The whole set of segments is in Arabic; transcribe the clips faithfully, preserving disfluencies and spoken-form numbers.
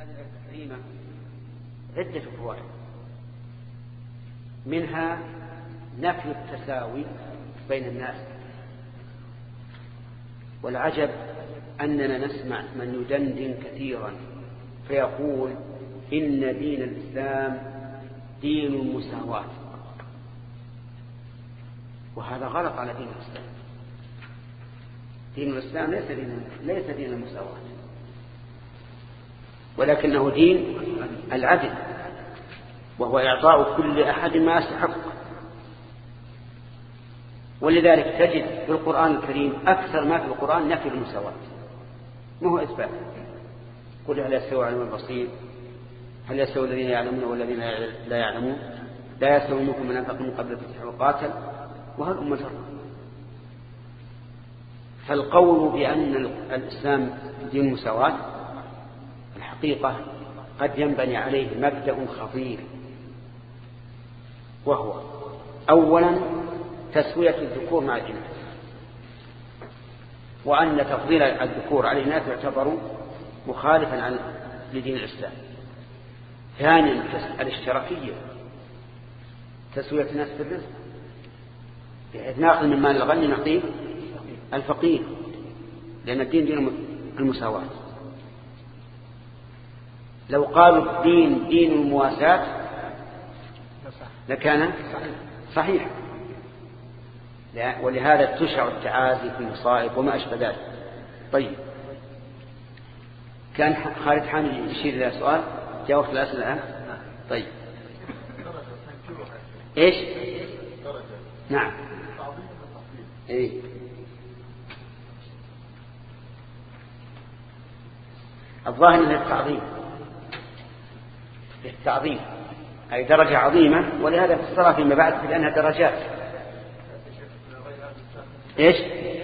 هذه الآية الكريمة عدة فوائد، منها نفي التساوي بين الناس. والعجب أننا نسمع من يدندن كثيرا فيقول إن دين الإسلام دين المساواة، وهذا غلط على دين الإسلام. دين الإسلام ليس دين, ليس دين المساواة، ولكنه دين العدل، وهو إعطاء كل أحد ما يستحق. ولذلك تجد في القرآن الكريم أكثر ما في القرآن نفي المساواة، ما هو إثبات. قل هل يستوي العلم والبصير، هل يستوي الذين يعلمون والذين لا يعلمون، لا يستوي منكم من أنفق من قبل الفتح وقاتل، وهل أم الفرق. فالقول بأن الإسلام دين مساواة الحقيقة قد ينبني عليه مبدأ خطير، وهو أولا تسوية الذكور مع الإناث، وأن تفضيل الذكور على الإناث يعتبر مخالفا عن لدين الإسلام. ثانيا الاشتراكية، تسوية الناس في الرزق، بحيث نأخذ من مال الغني نعطيه الفقير، لأن الدين دين المساواة. لو قالوا الدين دين المواساة لكان صحيح، ولهذا تشرع التعازي في المصائب وما أشبه ذلك. طيب، كان خالد حامد يشير إلى سؤال، جاوبت الأسئلة الآن. طيب، إيش؟ نعم. إيه؟ الظاهر من التعظيم، التعظيم أي درجة عظيمة، ولهذا فسرها فيما بعد بأنها درجات. إيش؟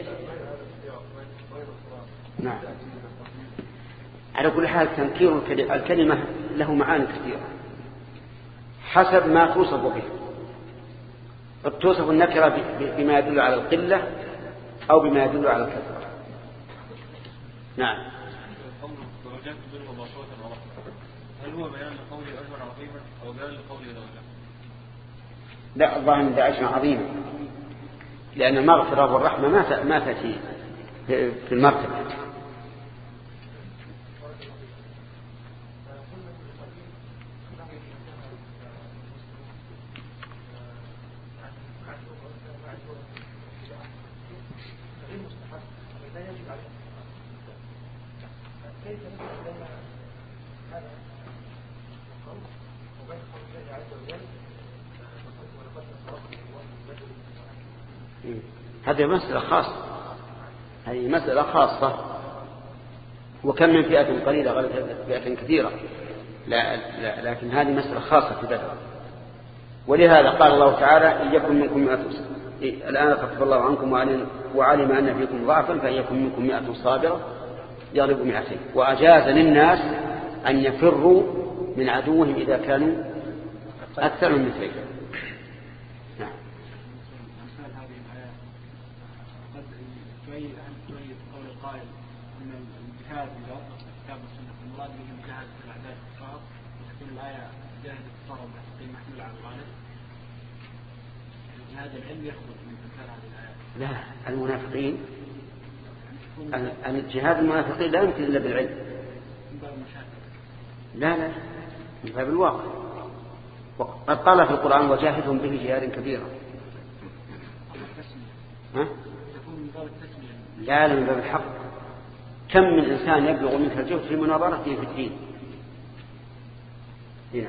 نعم. على كل حال تنكير الكلمة له معاني كثيرة حسب ما توصف به. قد توصف النكرة بما يدل على القلة أو بما يدل على الكثرة. نعم. هل هو بيان لقوله أجر عظيما أو بيان لقوله درجة؟ لا، الظاهر أن ده أجر عظيما، لأن المغفرة والرحمة ما ما تأتي في المرتبة. هذه مسألة خاصة، هذه مسألة خاصة. وكم من فئة قليلة غلبت فئة كثيرة، لا لا لكن هذه مسألة خاصة في بدر. ولهذا قال الله تعالى إن يكن منكم مئة، الآن خفف الله عنكم وعلم أن فيكم ضعفا فإن يكن منكم مئة صابرة يغلب مئتين، وأجاز للناس أن يفروا من عدوهم إذا كانوا أكثر من مثلين. نعم. قول القائل أن الجهاد بضابط الكتاب والسنة المراد به الجهاد في الأعداء الكفار، وتكون الآية جاهد الكفار ومحققين محمول على الغالب. هذا العلم يخرج من مثال هذه الآية. لا، المنافقين الجهاد المنافقين لا يمكن إلا بالعلم. من باب المشاكل. لا لا، من باب الواقع. قد قال في القرآن وجاهدهم به جهادا كبيرا. ها؟ لا لا، من باب الحق. كم من إنسان يبلغ منك الجهد في مناظرته في الدين. هنا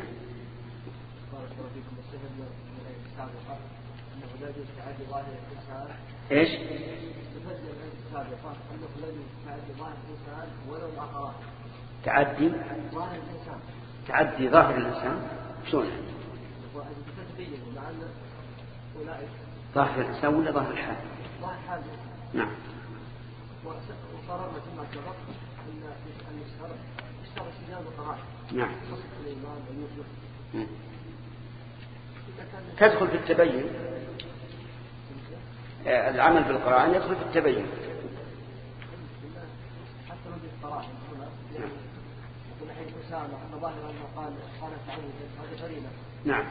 إيش؟ تعدي تعدي ظاهر الإنسان شلون؟ ظاهر الإنسان ولا ظاهر الحال؟ نعم. وقررنا كما سبق ان ان الشرع اشترط استجابه القرائن. نعم. الإمام ويوسف. تدخل في التبين، العمل بالقرآن يدخل في التبين. حتى لو بالقرائن هنا يقول حين أسامة أن ظاهر أنه قال قال التعوذ هذا فريضة. نعم.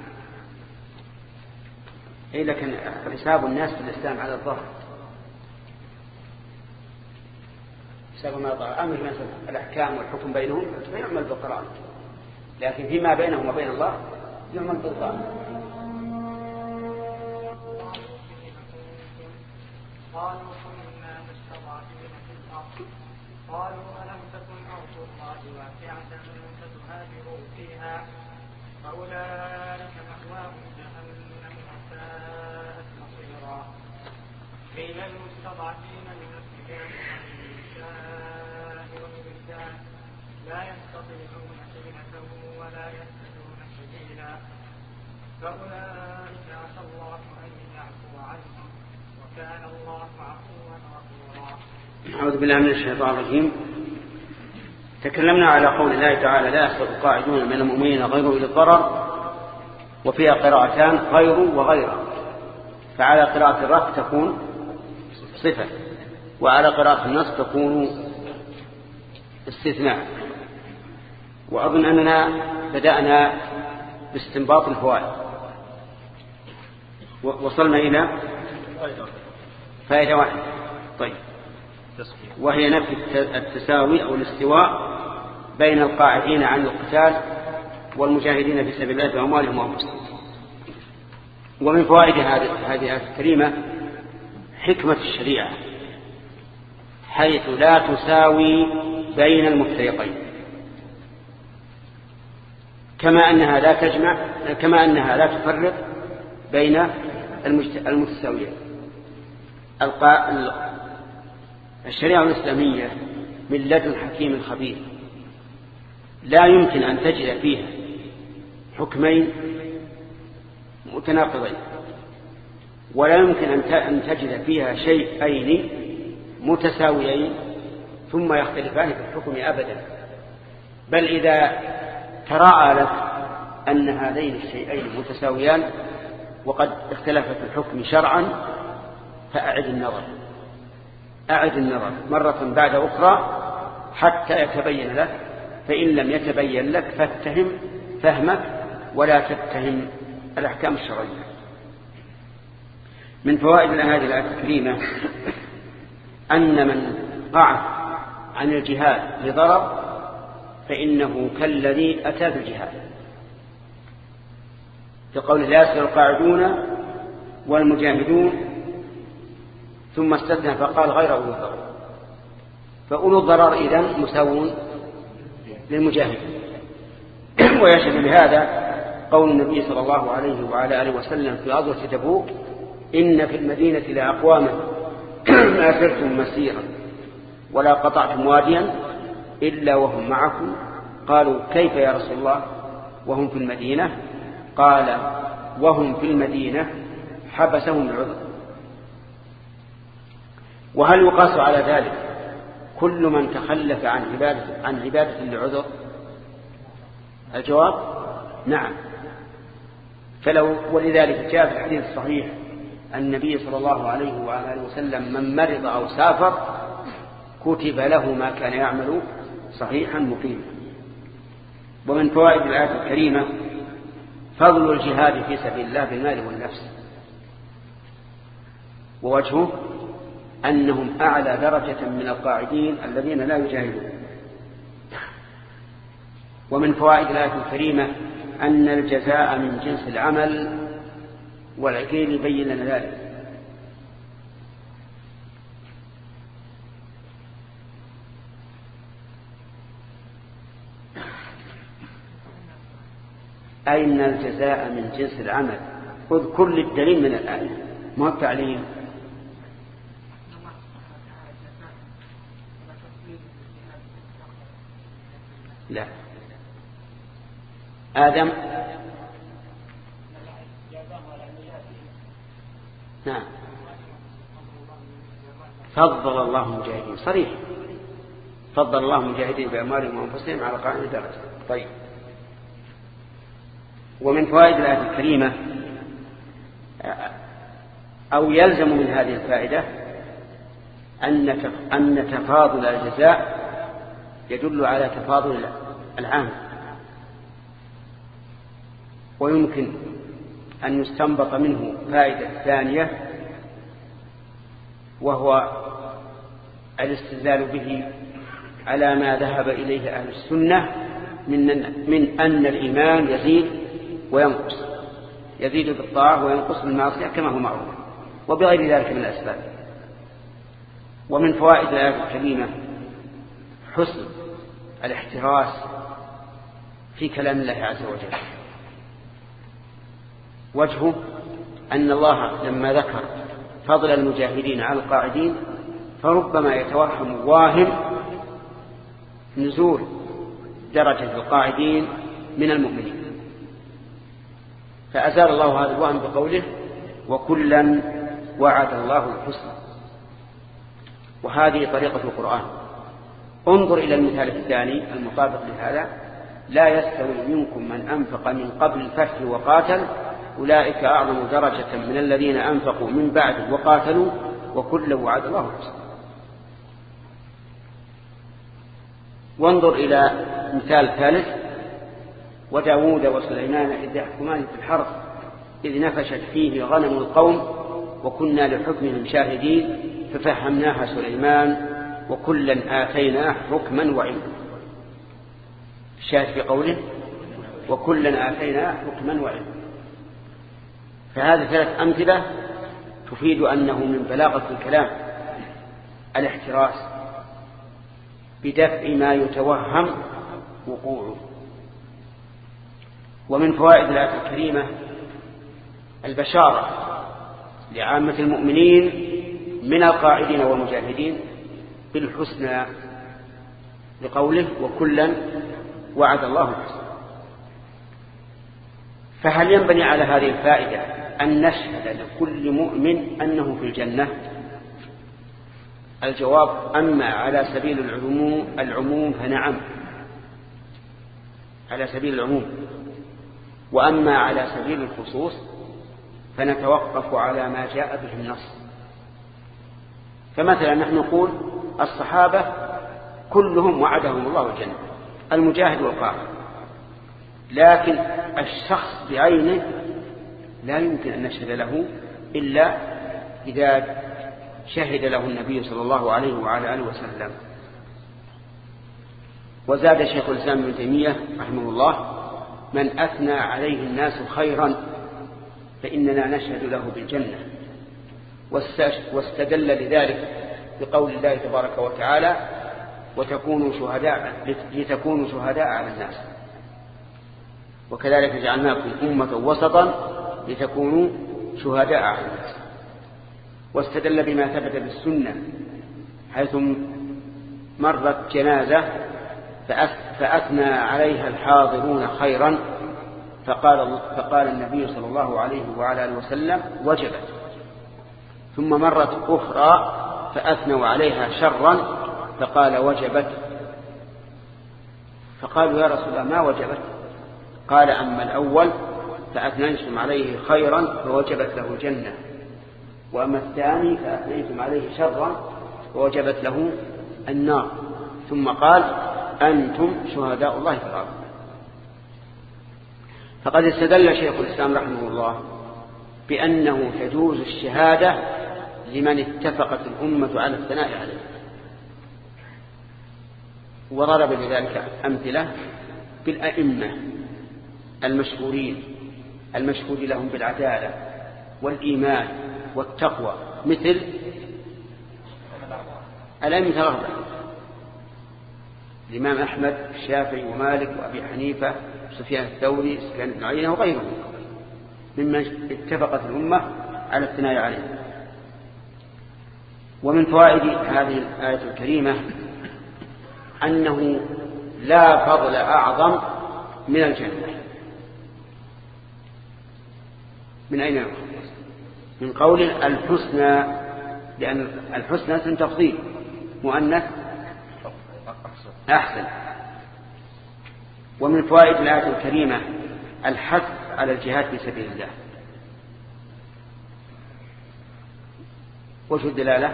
إيه لكن حساب الناس في الإسلام على الظهر حساب ما ظهر. أمر مثل الأحكام والحكم بينهم يعمل بالقرآن، لكن فيما بينهم وبين الله يعمل بالقرآن. قالوا كنا مستضعفين في الأرض قالوا ألم تكن أرض الله واسعة فتهاجروا فيها فأولئك مأواهم جهنم وساءت مصيرا. قيل للمستضعفين من الرجال والنساء والولدان لا يستطيعون حيلة ولا يهتدون سبيلا فأولئك عسى الله أن يعفو عنهم وكان الله عفوا غفورا. أعوذ بالله من الشيطان الرجيم. تكلمنا على قول الله تعالى لا يستوي القاعدون من المؤمنين غير أولي الضرر، وفيها قراءتان غير وغير، فعلى قراءة الرفع تكون صفة، وعلى قراءة النصب تكون استثناء. وأظن أننا بدأنا باستنباط الفوائد وصلنا إلى فائدة واحدة. طيب، وهي نفي التساوي أو الاستواء بين القاعدين عن القتال والمجاهدين في سبيل الله بأموالهم وأنفسهم. ومن فوائد هذه الآية الكريمة حكمة الشريعة، حيث لا تساوي بين المفترقين، كما أنها لا تجمع كما أنها لا تفرق بين المتساويين. الشريعة الإسلامية من لدن حكيم خبير، لا يمكن أن تجد فيها حكمين متناقضين، ولا يمكن أن تجد فيها شيئين متساويين ثم يختلفان في الحكم أبدا. بل إذا تراءى لك أن هذين الشيئين متساويان وقد اختلفت الحكم شرعا فأعد النظر أعد النظر مرة بعد أخرى حتى يتبين لك، فإن لم يتبين لك فاتهم فهمك ولا تتهم الأحكام الشرعية. من فوائد هذه الآية الكريمة أن من قعد عن الجهاد لضرر فإنه كالذي أتى بالجهاد، كقول لا يستوي القاعدون والمجاهدون، ثم استثنى فقال غير أولو الضرر، فأولو الضرر إذن مساوون للمجاهدين. ويشهد بهذا قول النبي صلى الله عليه وعلى آله وسلم في غزوة تبوك إن في المدينة لأقواما ما سرتم مسيرا ولا قطعتم واديا إلا وهم معكم. قالوا كيف يا رسول الله وهم في المدينة؟ قال وهم في المدينة حبسهم العذر. وهل يقاس على ذلك كل من تخلف عن عبادة, عن عبادة لعذر؟ الجواب نعم. فلو ولذلك جاء في الحديث الصحيح النبي صلى الله عليه وعلى آله وسلم من مرض أو سافر كتب له ما كان يعمل صحيحا مقيما. ومن فوائد الآية الكريمة فضل الجهاد في سبيل الله بالمال والنفس، ووجهه أنهم أعلى درجة من القاعدين الذين لا يجاهدون. ومن فوائد الآية الكريمة أن الجزاء من جنس العمل، والعقيل يبين لنا ذلك. أين الجزاء من جنس العمل؟ اذكر لي الدليل من الآية، ما التعليل. لا، آدم نعم فضل الله المجاهدين، صريح فضل الله المجاهدين بأموالهم وأنفسهم على قائمة درجة. طيب، ومن فوائد الآية الكريمة أو يلزم من هذه الفائدة أن تفاضل الجزاء يدل على تفاضل العام ويمكن أن يستنبط منه فائدة ثانية، وهو الاستدلال به على ما ذهب إليه أهل السنة من من أن الإيمان يزيد وينقص، يزيد بالطاعة وينقص بالمعصية كما هو معروف، وبغير ذلك من الأسباب. ومن فوائد الآية الكريمة حسن الاحتراس في كلام الله عز وجل. وجهه أن الله لما ذكر فضل المجاهدين على القاعدين فربما يتوهم واهم نزول درجة القاعدين من المؤمنين، فأزال الله هذا الوهم بقوله وكلا وعد الله الحسنى. وهذه طريقة القرآن. انظر إلى المثال الثاني المطابق لهذا: لا يستوي منكم من أنفق من قبل الفتح وقاتل أولئك أعظم درجة من الذين أنفقوا من بعد وقاتلوا وكلا وعد الله الحسنى. وانظر إلى مثال ثالث: وداود وسليمان إذ يحكمان في الحرث إذ نفشت فيه غنم القوم وكنا لحكمهم شاهدين ففهمناها سليمان وكلا آتيناه حكما وعلما. الشاهد في قوله وكلا آتيناه حكما وعلما. فهذه ثلاث أمثلة تفيد أنه من بلاغة الكلام الاحتراس بدفع ما يتوهم وقوعه. ومن فوائد الآية الكريمة البشارة لعامة المؤمنين من القاعدين والمجاهدين بالحسنى لقوله وكلا وعد الله الحسنى. فهل ينبني على هذه الفائدة أن نشهد لكل مؤمن أنه في الجنة؟ الجواب: أما على سبيل العموم العموم فنعم، على سبيل العموم. وأما على سبيل الخصوص فنتوقف على ما جاء به النص. فمثلا نحن نقول الصحابة كلهم وعدهم الله الجنة، المجاهد والقاعد، لكن الشخص بعينه لا يمكن أن نشهد له إلا إذا شهد له النبي صلى الله عليه وعلى آله وسلم. وزاد شيخ الإسلام ابن تيمية رحمه الله: من أثنى عليه الناس خيرا فإننا نشهد له بالجنة. واستدل لذلك بقول الله تبارك وتعالى: وتكونوا شهداء لتكونوا شهداء على الناس، وكذلك جعلناكم أمة وسطا لتكونوا شهداء على الناس. واستدل بما ثبت بالسنة حيث مرت جنازة فأثنى عليها الحاضرون خيرا فقال, فقال النبي صلى الله عليه وعلى آله وسلم: وجبت. ثم مرت أخرى فأثنوا عليها شرا فقال: وجبت. فقالوا: يا رسول الله ما وجبت؟ قال: أما الأول فأثنيتم عليه خيرا فوجبت له الجنة، وأما الثاني فأثنيتم عليه شرا فوجبت له النار. ثم قال: أنتم شهداء الله في الأرض. فقد استدل شيخ الإسلام رحمه الله بأنه تجوز الشهادة لمن اتفقت الأمة على الثناء عليه، وضرب لذلك أمثلة بالأئمة المشهورين المشهود لهم بالعدالة والإيمان والتقوى، مثل الأئمة الأربعة: الإمام أحمد، الشافعي ومالك وأبي حنيفة وسفيان الثوري وسفيان بن عيينة وغيرهم ممن اتفقت الأمة على الثناء عليه. ومن فوائد هذه الآية الكريمة أنه لا فضل أعظم من الجنة. من أين يأخذ؟ من قول الحسنى، لأن الحسنى اسم تفضيل مؤنث أحسن. ومن فوائد الآية الكريمة الحث على الجهاد في سبيل الله. وجه الدلالة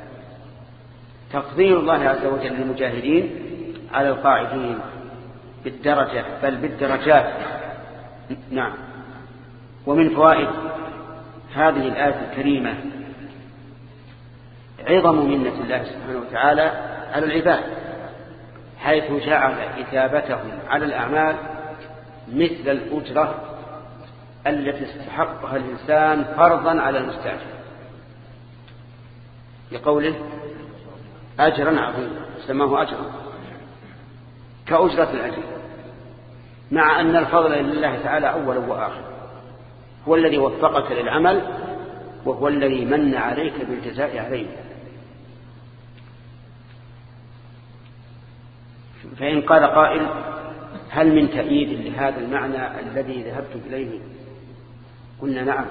تفضيل الله عز وجل للمجاهدين على القاعدين بالدرجة بل بالدرجات. نعم. ومن فوائد هذه الآية الكريمة عظم منة الله سبحانه وتعالى على العباد، حيث جعل إثابتهم على الأعمال مثل الأجرة التي استحقها الإنسان فرضا على المستأجر، لقوله أجرا عظيما، سماه أجرا كأجرة الأجر، مع أن الفضل لله تعالى أولا وآخر، هو الذي وفقك للعمل وهو الذي من عليك بالجزاء عليه. فإن قال قائل هل من تأييد لهذا المعنى الذي ذهبت إليه؟ قلنا نعم.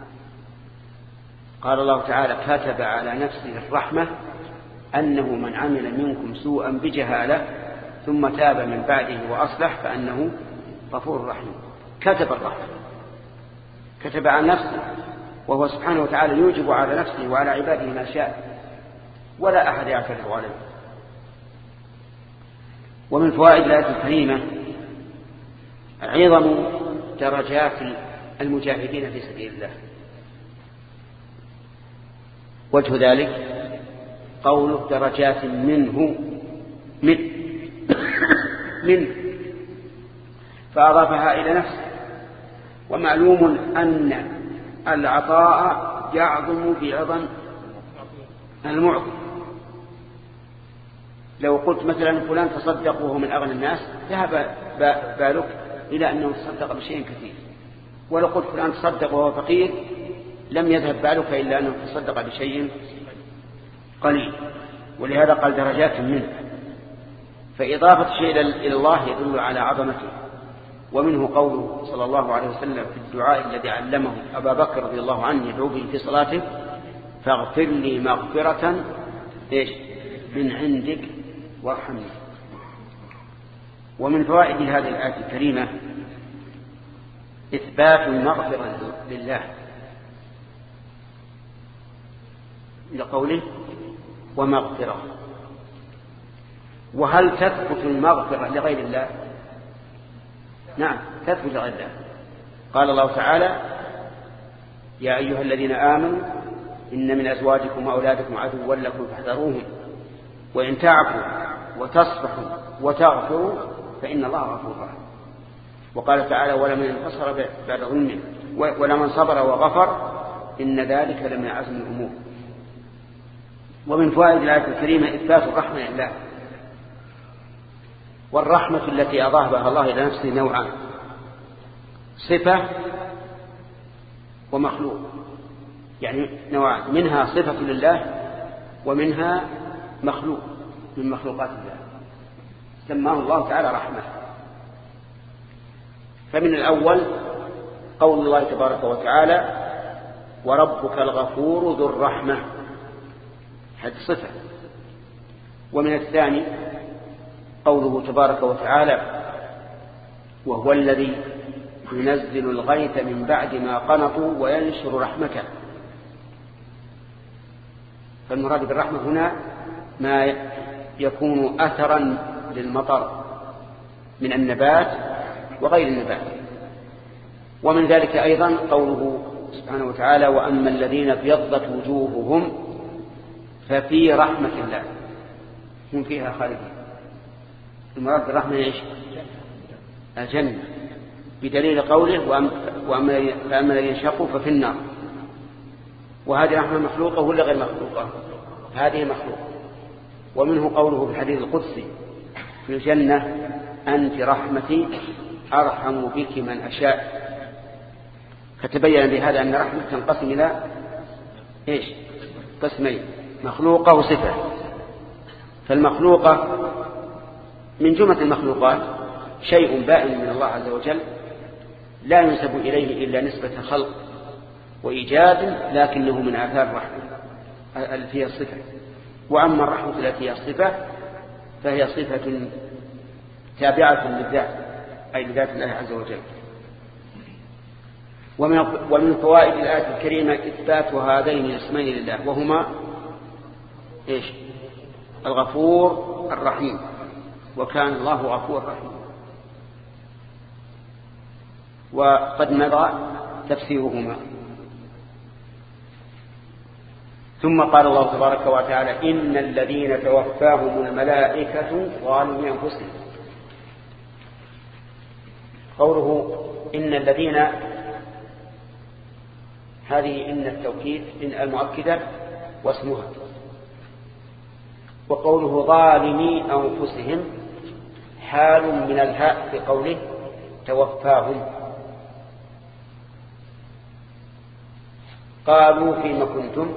قال الله تعالى كتب على نفسه الرحمة أنه من عمل منكم سوءا بجهالة ثم تاب من بعده وأصلح فأنه غفور رحيم. كتب الرحمة، كتب على نفسه، وهو سبحانه وتعالى يوجب على نفسه وعلى عباده ما شاء ولا أحد يعترض عليه. ومن فوائد الآية الكريمة عظم درجات المجاهدين في سبيل الله. وجه ذلك قوله درجات منه من منه فأضافها إلى نفسه. ومعلوم أن العطاء يعظم بعظم المعطي. لو قلت مثلا فلان تصدق وهو من أغنى الناس ذهب بالك إلى أنه تصدق بشيء كثير، ولو قلت فلان تصدق وهو فقير لم يذهب بالك إلا أنه تصدق بشيء قليل. ولهذا قال درجات منه، فإضافة شيء إلى الله يدل على عظمته. ومنه قوله صلى الله عليه وسلم في الدعاء الذي علمه أبا بكر رضي الله عنه يدعو به في صلاته فاغفر لي مغفرة إيش من عندك وارحمني. ومن فوائد هذه الآية الكريمة إثبات المغفرة لله لقوله ومغفرة. وهل تثبت المغفرة لغير الله؟ نعم تثبت لغير الله. قال الله تعالى يا أيها الذين آمنوا إن من أزواجكم وأولادكم عدوا لكم فاحذروهم وإن تعفوا وتصفحوا وتغفروا فإن الله غفور رحيم. وقال تعالى ولمن انتصر بعد ظلمه ولمن صبر وغفر إن ذلك لمن عزم الأمور. ومن فوائد الآية الكريمة إثبات الرحمة لله. والرحمة التي أضافها الله إلى نفسه نوعان: صفة ومخلوق، يعني نوعان، منها صفة لله ومنها مخلوق من مخلوقات الله سماه الله تعالى رحمة. فمن الأول قول الله تبارك وتعالى وربك الغفور ذو الرحمة، هذه صفة. ومن الثاني قوله تبارك وتعالى وهو الذي ينزل الغيث من بعد ما قنطوا وينشر رحمته. فالمراد بالرحمة هنا ما يكون أثرا للمطر من النبات وغير النبات. ومن ذلك أيضا قوله سبحانه وتعالى وأما الذين ابيضت وجوههم ففي رحمة الله هم فيها خالدين. المراد بالرحمة ايش؟ الجنة، بدليل قوله وأما الذين شقوا ففي النار. وهذه رحمة مخلوقة ولا غير مخلوقة؟ هذه مخلوقة. ومنه قوله في الحديث القدسي في الجنة أنت رحمتي أرحم بك من أشاء. فتبين بهذا أن رحمة تنقسم إلى إيش؟ قسمين: مخلوقة وصفة. فالمخلوقة من جملة المخلوقات شيء بائن من الله عز وجل لا ينسب إليه إلا نسبة خلق وإيجاد، لكنه من آثار الرحمة التي هي الصفة. وأما الرحمة التي هي الصفة فهي صفة تابعة للذات، أي لذات الله عز وجل. ومن فوائد الآية الكريمة إثبات هذين الاسمين لله وهما إيش؟ الغفور الرحيم. وكان الله غفور رحيم. وقد مضى تفسيرهما. ثم قال الله تبارك وتعالى إن الذين توفاهم الملائكة ظالمي أنفسهم. قوله إن الذين، هذه إن التوكيد إن المؤكدة واسمها. وقوله ظالمي أنفسهم حال من الهاء في قوله توفاهم. قالوا فيما كنتم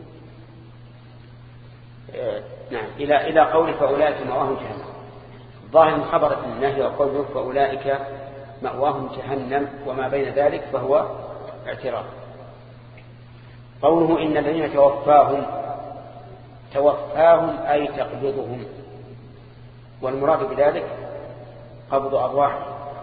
آه نعم إلى إلى قول فأولئك مأواهم جهنم. ظاهر خبر النهي وقوله فأولئك مأواهم جهنم وما بين ذلك فهو اعتراف. قوله إن الذين توفاهم، توفاهم أي تقبضهم، والمراد بذلك قبض أرواح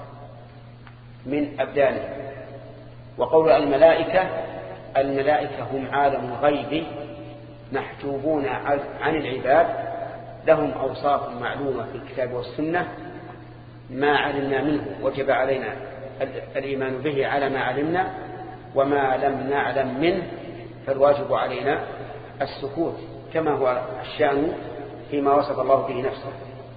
من أبدانهم. وقول الملائكة، الملائكة هم عالم الغيب محجوبون عن العباد، لهم أوصاف معلومة في الكتاب والسنة، ما علمنا منه وجب علينا الإيمان به على ما علمنا، وما لم نعلم منه فالواجب علينا السكوت كما هو الشأن فيما وصف الله به نفسه.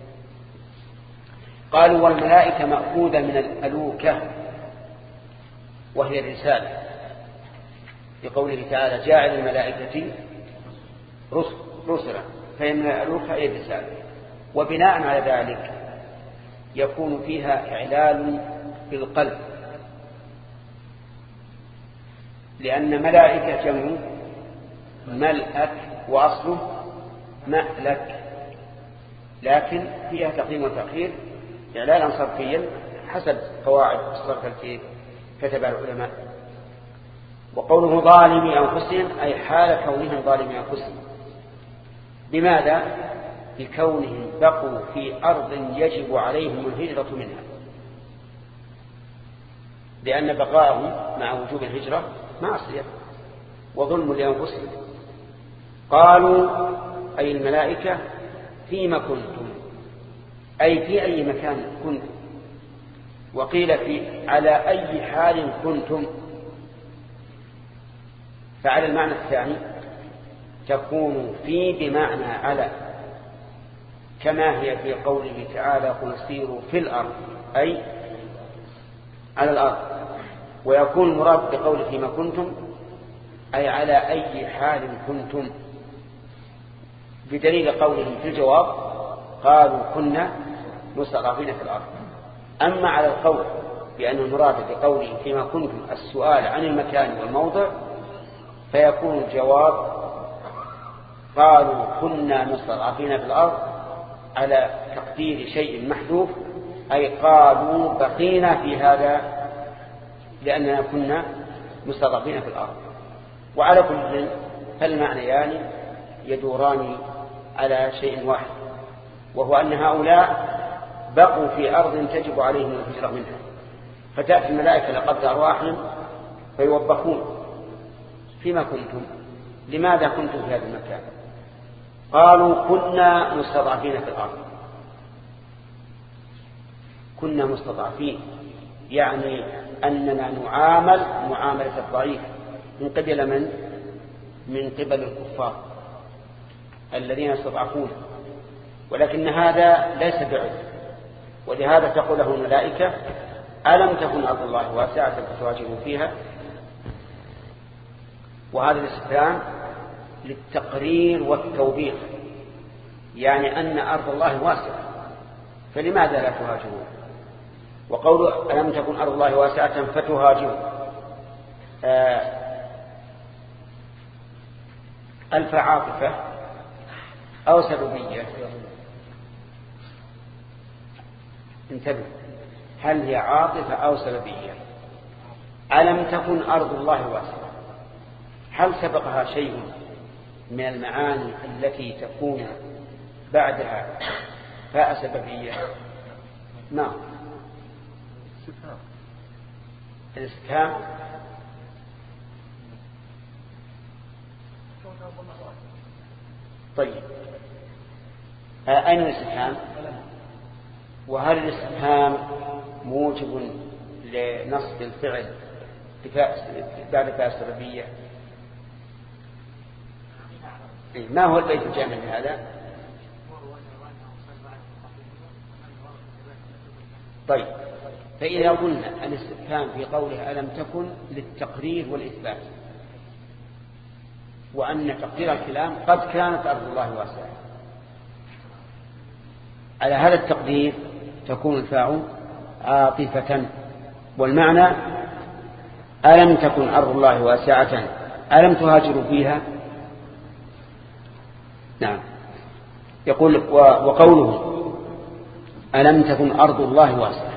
قالوا والملائكة مأخوذة من الألوكة وهي الرسالة، بقوله تعالى جاعل الملائكة رسلا، فإن الألوكة هي الرسالة. وبناء على ذلك يكون فيها إعلال في القلب، لأن ملائكة جمع ملأك وأصله مألك، لكن فيها تقديم وتأخير إعلالا صرفيا حسب قواعد الصرف التي كتبها العلماء. وقوله ظالمي أنفسهم أي حال كونهم ظالمي أنفسهم. بماذا؟ بكونهم بقوا في أرض يجب عليهم الهجرة منها، لأن بقاءهم مع وجوب الهجرة معصية وظلم لأنفسهم. قالوا أي الملائكة فيما كنتم، أي في أي مكان كنتم. وقيل في على أي حال كنتم، فعلى المعنى الثاني تكون في بمعنى على، كما هي في قوله تعالى قل سيروا في الأرض أي على الأرض. ويكون المراد بقوله فيما كنتم أي على أي حال كنتم، بدليل قولهم في الجواب قالوا كنا مستضعفين في الأرض. أما على القول بأن المراد بقوله فيما كنتم السؤال عن المكان والموضع، فيكون الجواب قالوا كنا مستضعفين في الأرض على تقدير شيء محذوف، أي قالوا بقينا في هذا لأننا كنا مستضعفين في الأرض. وعلى كل فالمعنيان يدوران على شيء واحد، وهو أن هؤلاء بقوا في أرض تجب عليهم الهجرة منها، فتأتي الملائكة لقبض أرواحهم فيوبخون فيما كنتم، لماذا كنتم في هذا المكان؟ قالوا كنا مستضعفين في الأرض. كنا مستضعفين يعني أننا نعامل معاملة الضعيف من قبل من؟ من قبل الكفار الذين يستضعفون، ولكن هذا ليس بعذر. ولهذا تقول له الملائكة ألم تكن أرض الله واسعة فتهاجروا فيها؟ وهذا الاستفهام للتقرير والتوبيخ، يعني أن أرض الله واسعة فلماذا لا تهاجرون؟ وقول ألم تكن أرض الله واسعة فتهاجروا آه ألف عاطفة أو سببية؟ انتبه، هل هي عاطفة أو سببية؟ ألم تكن أرض الله واسعة، هل سبقها شيء من المعاني التي تكون بعدها فاء سببية؟ نعم، الاستفهام طيب. أين الاستفهام؟ وهل الاستفهام موجب لنصب الفعل بعد فاء السببية. ما هو البيت الجامع لهذا؟ طيب، فإذا قلنا الاستفهام في قوله ألم تكن للتقرير والإثبات، وأن تقدير الكلام قد كانت أرض الله واسعة، على هذا التقدير تكون الفاء عاطفة، والمعنى ألم تكن أرض الله واسعة ألم تهاجروا فيها. نعم. يقول وقوله ألم تكن أرض الله واسعة،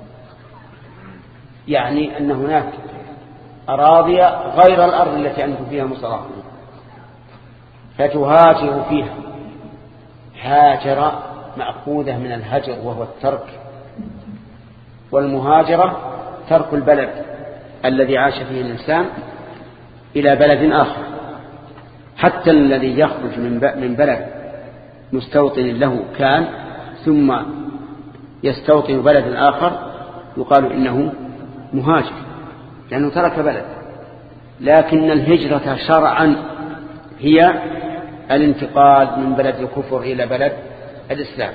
يعني أن هناك أراضي غير الأرض التي أنتم فيها مستضعفون فتهاجروا فيها. هاجر مأخوذة من الهجر وهو الترك، والمهاجرة ترك البلد الذي عاش فيه الإنسان إلى بلد آخر. حتى الذي يخرج من بلد مستوطن له كان ثم يستوطن بلد آخر يقال إنه مهاجر لأنه ترك بلد. لكن الهجرة شرعا هي الانتقال من بلد الكفر إلى بلد الإسلام.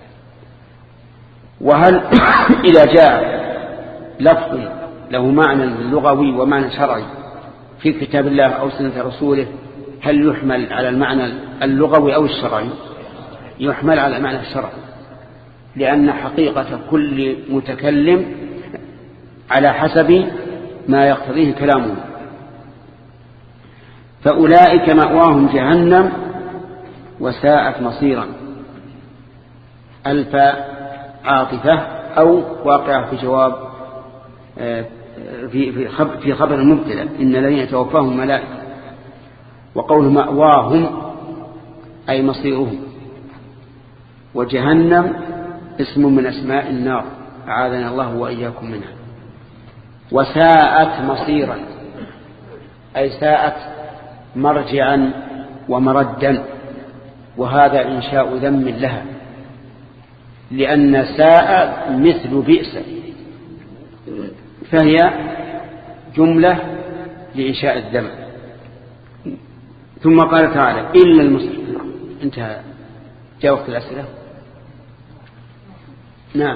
وهل إذا جاء لفظ له معنى لغوي ومعنى شرعي في كتاب الله أو سنة رسوله هل يحمل على المعنى اللغوي أو الشرعي؟ يحمل على المعنى الشرعي، لأن حقيقة كل متكلم على حسب ما يقتضيه كلامه. فأولئك مأواهم جهنم وساءت مصيرا. الفاء عاطفة أو واقعة في جواب في في خبر المبتدأ إن الذين يتوفاهم ملائكة. وقول مأواهم أي مصيرهم. وجهنم اسم من أسماء النار أعاذنا الله وإياكم منها. وساءت مصيرا أي ساءت مرجعا ومردا، وهذا إنشاء ذم لها، لأن ساء مثل بئس، فهي جملة لإنشاء الذم. ثم قال تعالى إلا المسلمين. انتهى. جاء وقت الأسئلة. نعم.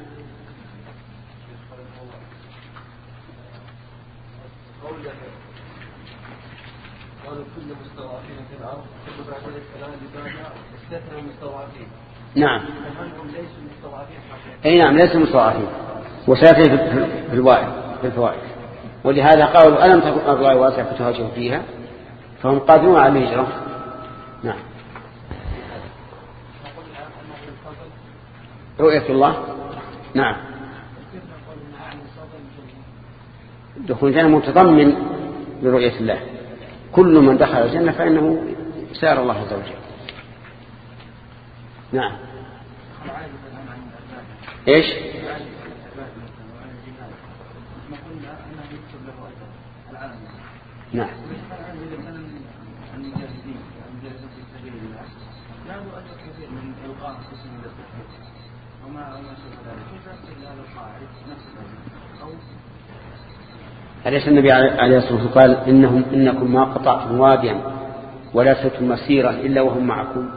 قالوا كل مستضعفين في الأرض كل بعد ذلك الكلام لبعض استثنوا المستضعفين. نعم. فهم ليسوا مستضعفين حقيقة. أي نعم ليسوا مستضعفين، وسيأتي في الفوائد في الفوائد. ولهذا قالوا ألم تكن أرض الله واسعة فتهاجروا فيها، فهم قادرون على الهجرة. نعم. رؤية الله. نعم. دخول الجنة متضمن لرؤية الله. كل من دخل الجنة فإنه سار الله عز وجل. نعم. إيش؟ نعم. أليس النبي عليه الصلاة والسلام قال إنهم إنكم ما قطعتم واديا ولا سلكتم مسيرا إلا وهم معكم؟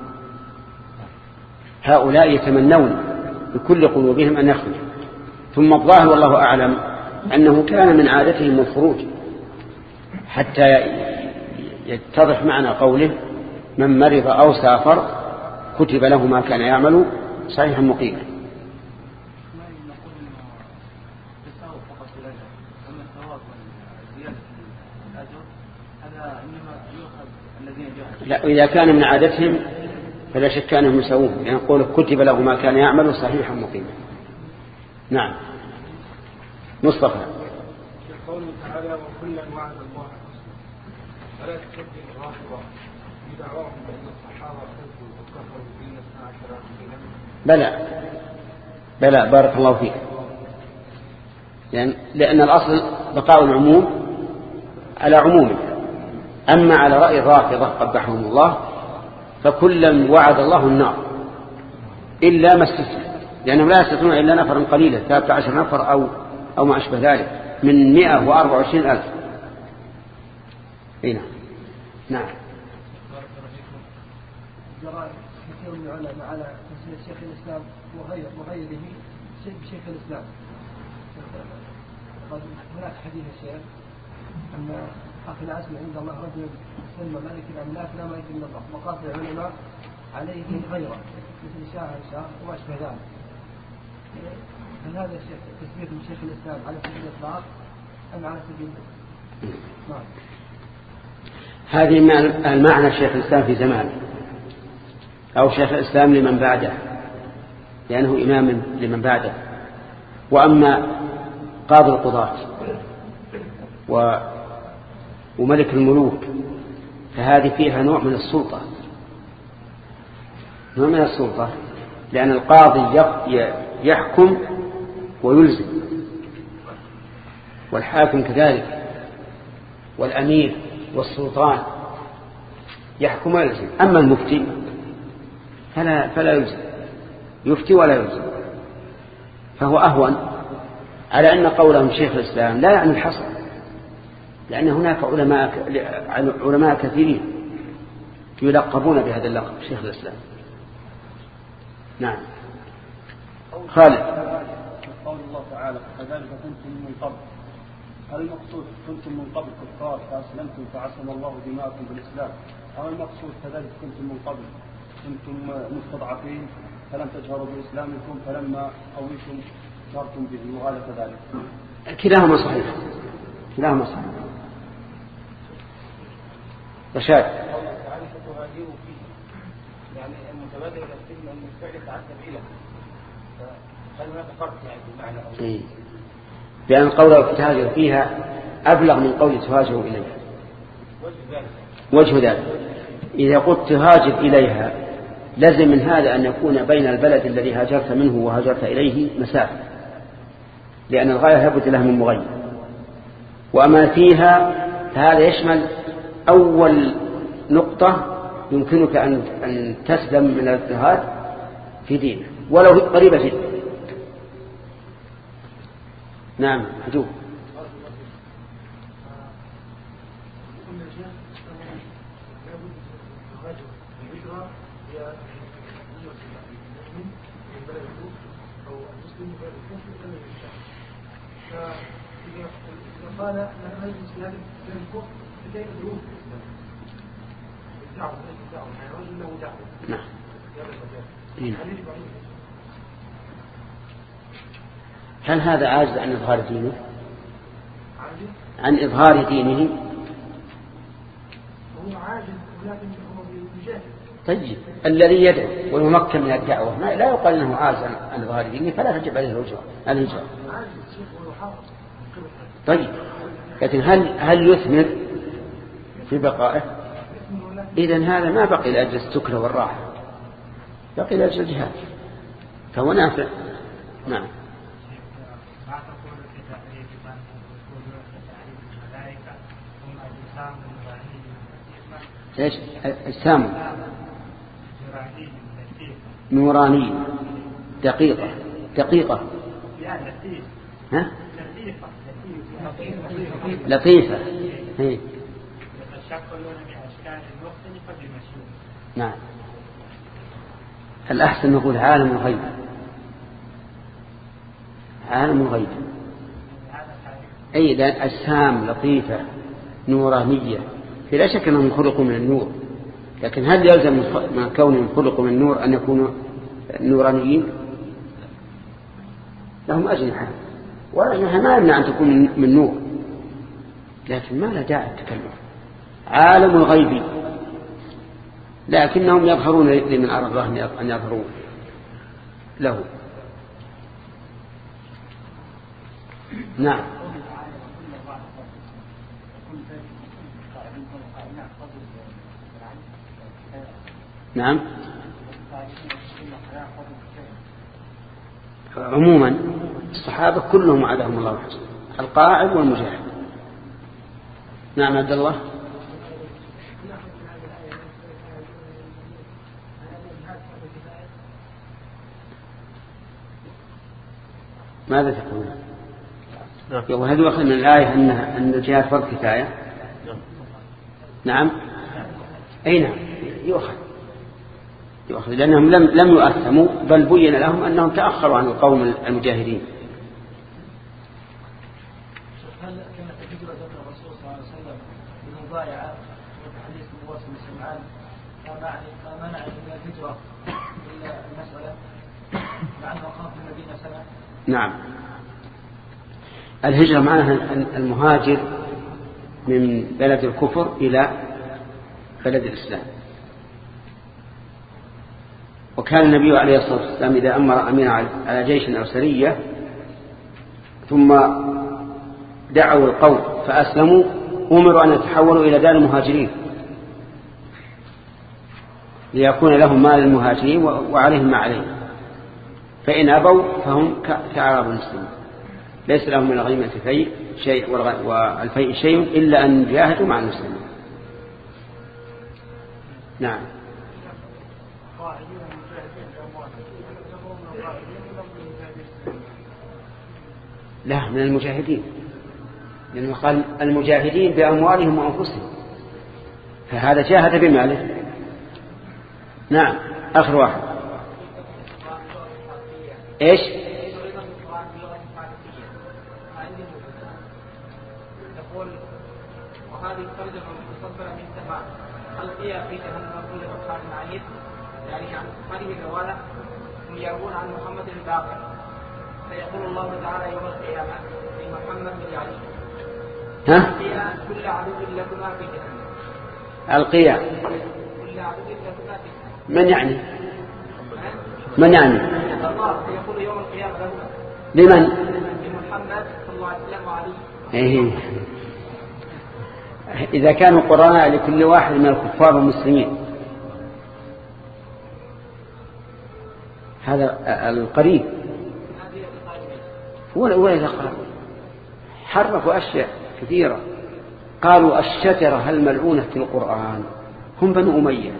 هؤلاء يتمنون بكل قلوبهم أن يخرجوا. ثم الظاهر والله أعلم أنه كان من عادتهم الخروج، حتى يتضح معنى قوله من مرض أو سافر كتب له ما كان يعمل صحيحا مقيما. لا، إذا كان من عادتهم فلا شك أنهم يسوون، يعني يقول كتب له ما كان يعمل صحيحا مقيما. نعم. مصطفى. قوله تعالى وكلا وعد الله حسنا فلا تكذب الرافضة بدعواهم بأن الصحابة كذبوا وكفروا بين اثنا عشر بلى بلى بارك الله فيك. لأن, لأن الأصل بقاء العموم على عمومه. أما على رأي الرافضة قبحهم الله فكلا وعد الله النار إلا ما استثنى، لأنهم لا يستثنون إلا نفرا قليلا ثلاثة عشر نفر أو, أو ما أشبه ذلك. من مئة وأربعة وعشرين ألف. هنا نعم. جرى كثير من العلماء على تفسير شيخ الإسلام وغير وغيره بشيخ الإسلام. هناك حديث الشيخ أن أخي العسل عند الله رجل سلم ملك الأملاك لا ملك إلا الله، وقال العلماء عليه غيره مثل شاه شاه وما أشبه ذلك. هل هذا الشيء تثبيت من شيخ الإسلام على سبيل الإطلاق أم على سبيل نعم؟ هذه المعنى شيخ الإسلام في زمانه أو شيخ الإسلام لمن بعده لأنه إمام لمن بعده. وأما قاضي القضاة وملك الملوك فهذه فيها نوع من السلطة، نوع من السلطة، لأن القاضي يحكم ويلزم، والحاكم كذلك، والأمير والسلطان يحكم ويلزم. أما المفتي فلا, فلا يلزم، يفتي ولا يلزم، فهو أهون على أن قولهم شيخ الإسلام لا يعني الحصر، لأن هناك علماء علماء كثيرين يلقبون بهذا اللقب شيخ الإسلام. نعم. خالد. قول الله تعالى كذلك كنتم من قبل، هل المقصود كنتم من قبل كفار فأسلمتم فعصم الله دماءكم بالإسلام، أو المقصود كذلك كنتم من قبل كنتم مستضعفين فلم تجهروا بإسلامكم فلما قويتم جهرتم به وهذا كذلك؟ كلاهما صحيح، كلاهما صحيح. رشاد. يعني المتبادل يقول أن الفعل تعدى إلى هل هناك فرق يعني بمعنى أو إيه؟ بأن قوله تهاجر فيها أبلغ من قول تهاجر إليها. وجه ذلك إذا قلت تهاجر إليها لازم من هذا أن يكون بين البلد الذي هاجرت منه وهاجرت إليه مسافة، لأن الغاية لابد لها من مغير. وأما فيها فهذا يشمل أول نقطة يمكنك أن تسلم من الاضطهاد في دينه ولو قريبة جدا. نعم حجوب. قال لا يجوز في هذا الكفر لكي يدعوه الدعوة الدعوة يعني رجل له دعوة. نعم. هل هذا عاجز عن إظهار دينه؟ عن إظهار دينه؟ هو عاجز ولكن هو بيجاهد. طيب الذي يدعو ويمكن من الدعوة لا يقال أنه عاجز عن إظهار دينه فلا تجب عليه الهجرة. طيب لكن هل هل يثمر في بقائه؟ إذن هذا ما بقي لأجل السكر والراحة، بقي لأجل الجهاد فهو نافع. نعم. ايش السام نوراني دقيقة دقيقة ها لطيفة هي. نعم الأحسن نقول عالم الغيب، عالم الغيب أي لأن أجسام لطيفة نورانية فلا شك أنهم خلقوا من النور، لكن هل يلزم من كونهم خلقوا من النور أن يكونوا نورانيين؟ لهم أجنحة والأجنحة ما يمنع أن تكون من نور، لكن ما لا داعي التكلم. عالم الغيب لكنهم يظهرون لمن أراد الله أن يظهرون له. نعم. نعم عموما الصحابة كلهم وعدهم الله الحسنى القاعد والمجاهد. نعم عبد الله. ماذا تقول؟ وهل يؤخذ من الآية أن أن الجهاد فرض كفاية؟ نعم. أي نعم يؤخذ يؤخذ لأنهم لم لم يؤثموا بل بين لهم أنهم تأخروا عن القوم المجاهدين. هل كانت الهجرة ذات الرسول صلى الله عليه وسلم بمضايعة وحديث مواصل السمعان ما منع من الهجرة إلا المسألة مع أنه خاف المدينة سنة؟ نعم. الهجرة معناها المهاجر من بلد الكفر إلى بلد الإسلام. وكان النبي عليه الصلاة والسلام إذا أمر أميرا على جيش أو سرية ثم دعوا القوم فأسلموا أمروا أن يتحولوا إلى دار المهاجرين ليكون لهم مال المهاجرين وعليهم ما عليهم، فإن أبوا فهم كأعراب المسلمين ليس لهم من الغنيمة شيء والفيء شيء إلا أن يجاهدوا مع المسلمين. نعم. لا من المجاهدين لأنه قال المجاهدين بأموالهم وأنفسهم فهذا جاهد بماله. نعم. آخر واحد إيش؟ يقول وهذه الترجمة المتصدرة من تمام القيا في جهنم كل مكان عنيد يعني عن هذه الرواية هم يروون عن محمد الباقر فيقول الله تعالى يوم القيامة لمحمد بن علي ها؟ كل عدو لكما في جهنم. القيا كل عدو لكما في جهنم من يعني؟ من يعني؟ الله سيقول يوم القيامة له لمن؟ لمحمد صلى الله عليه وسلم وعلي. إيه. إذا كانوا قرناء لكل واحد من الكفار والمسلمين هذا القريب ولا قال حرفوا أشياء كثيرة. قالوا الشجرة الملعونة في القرآن هم بنو أمية.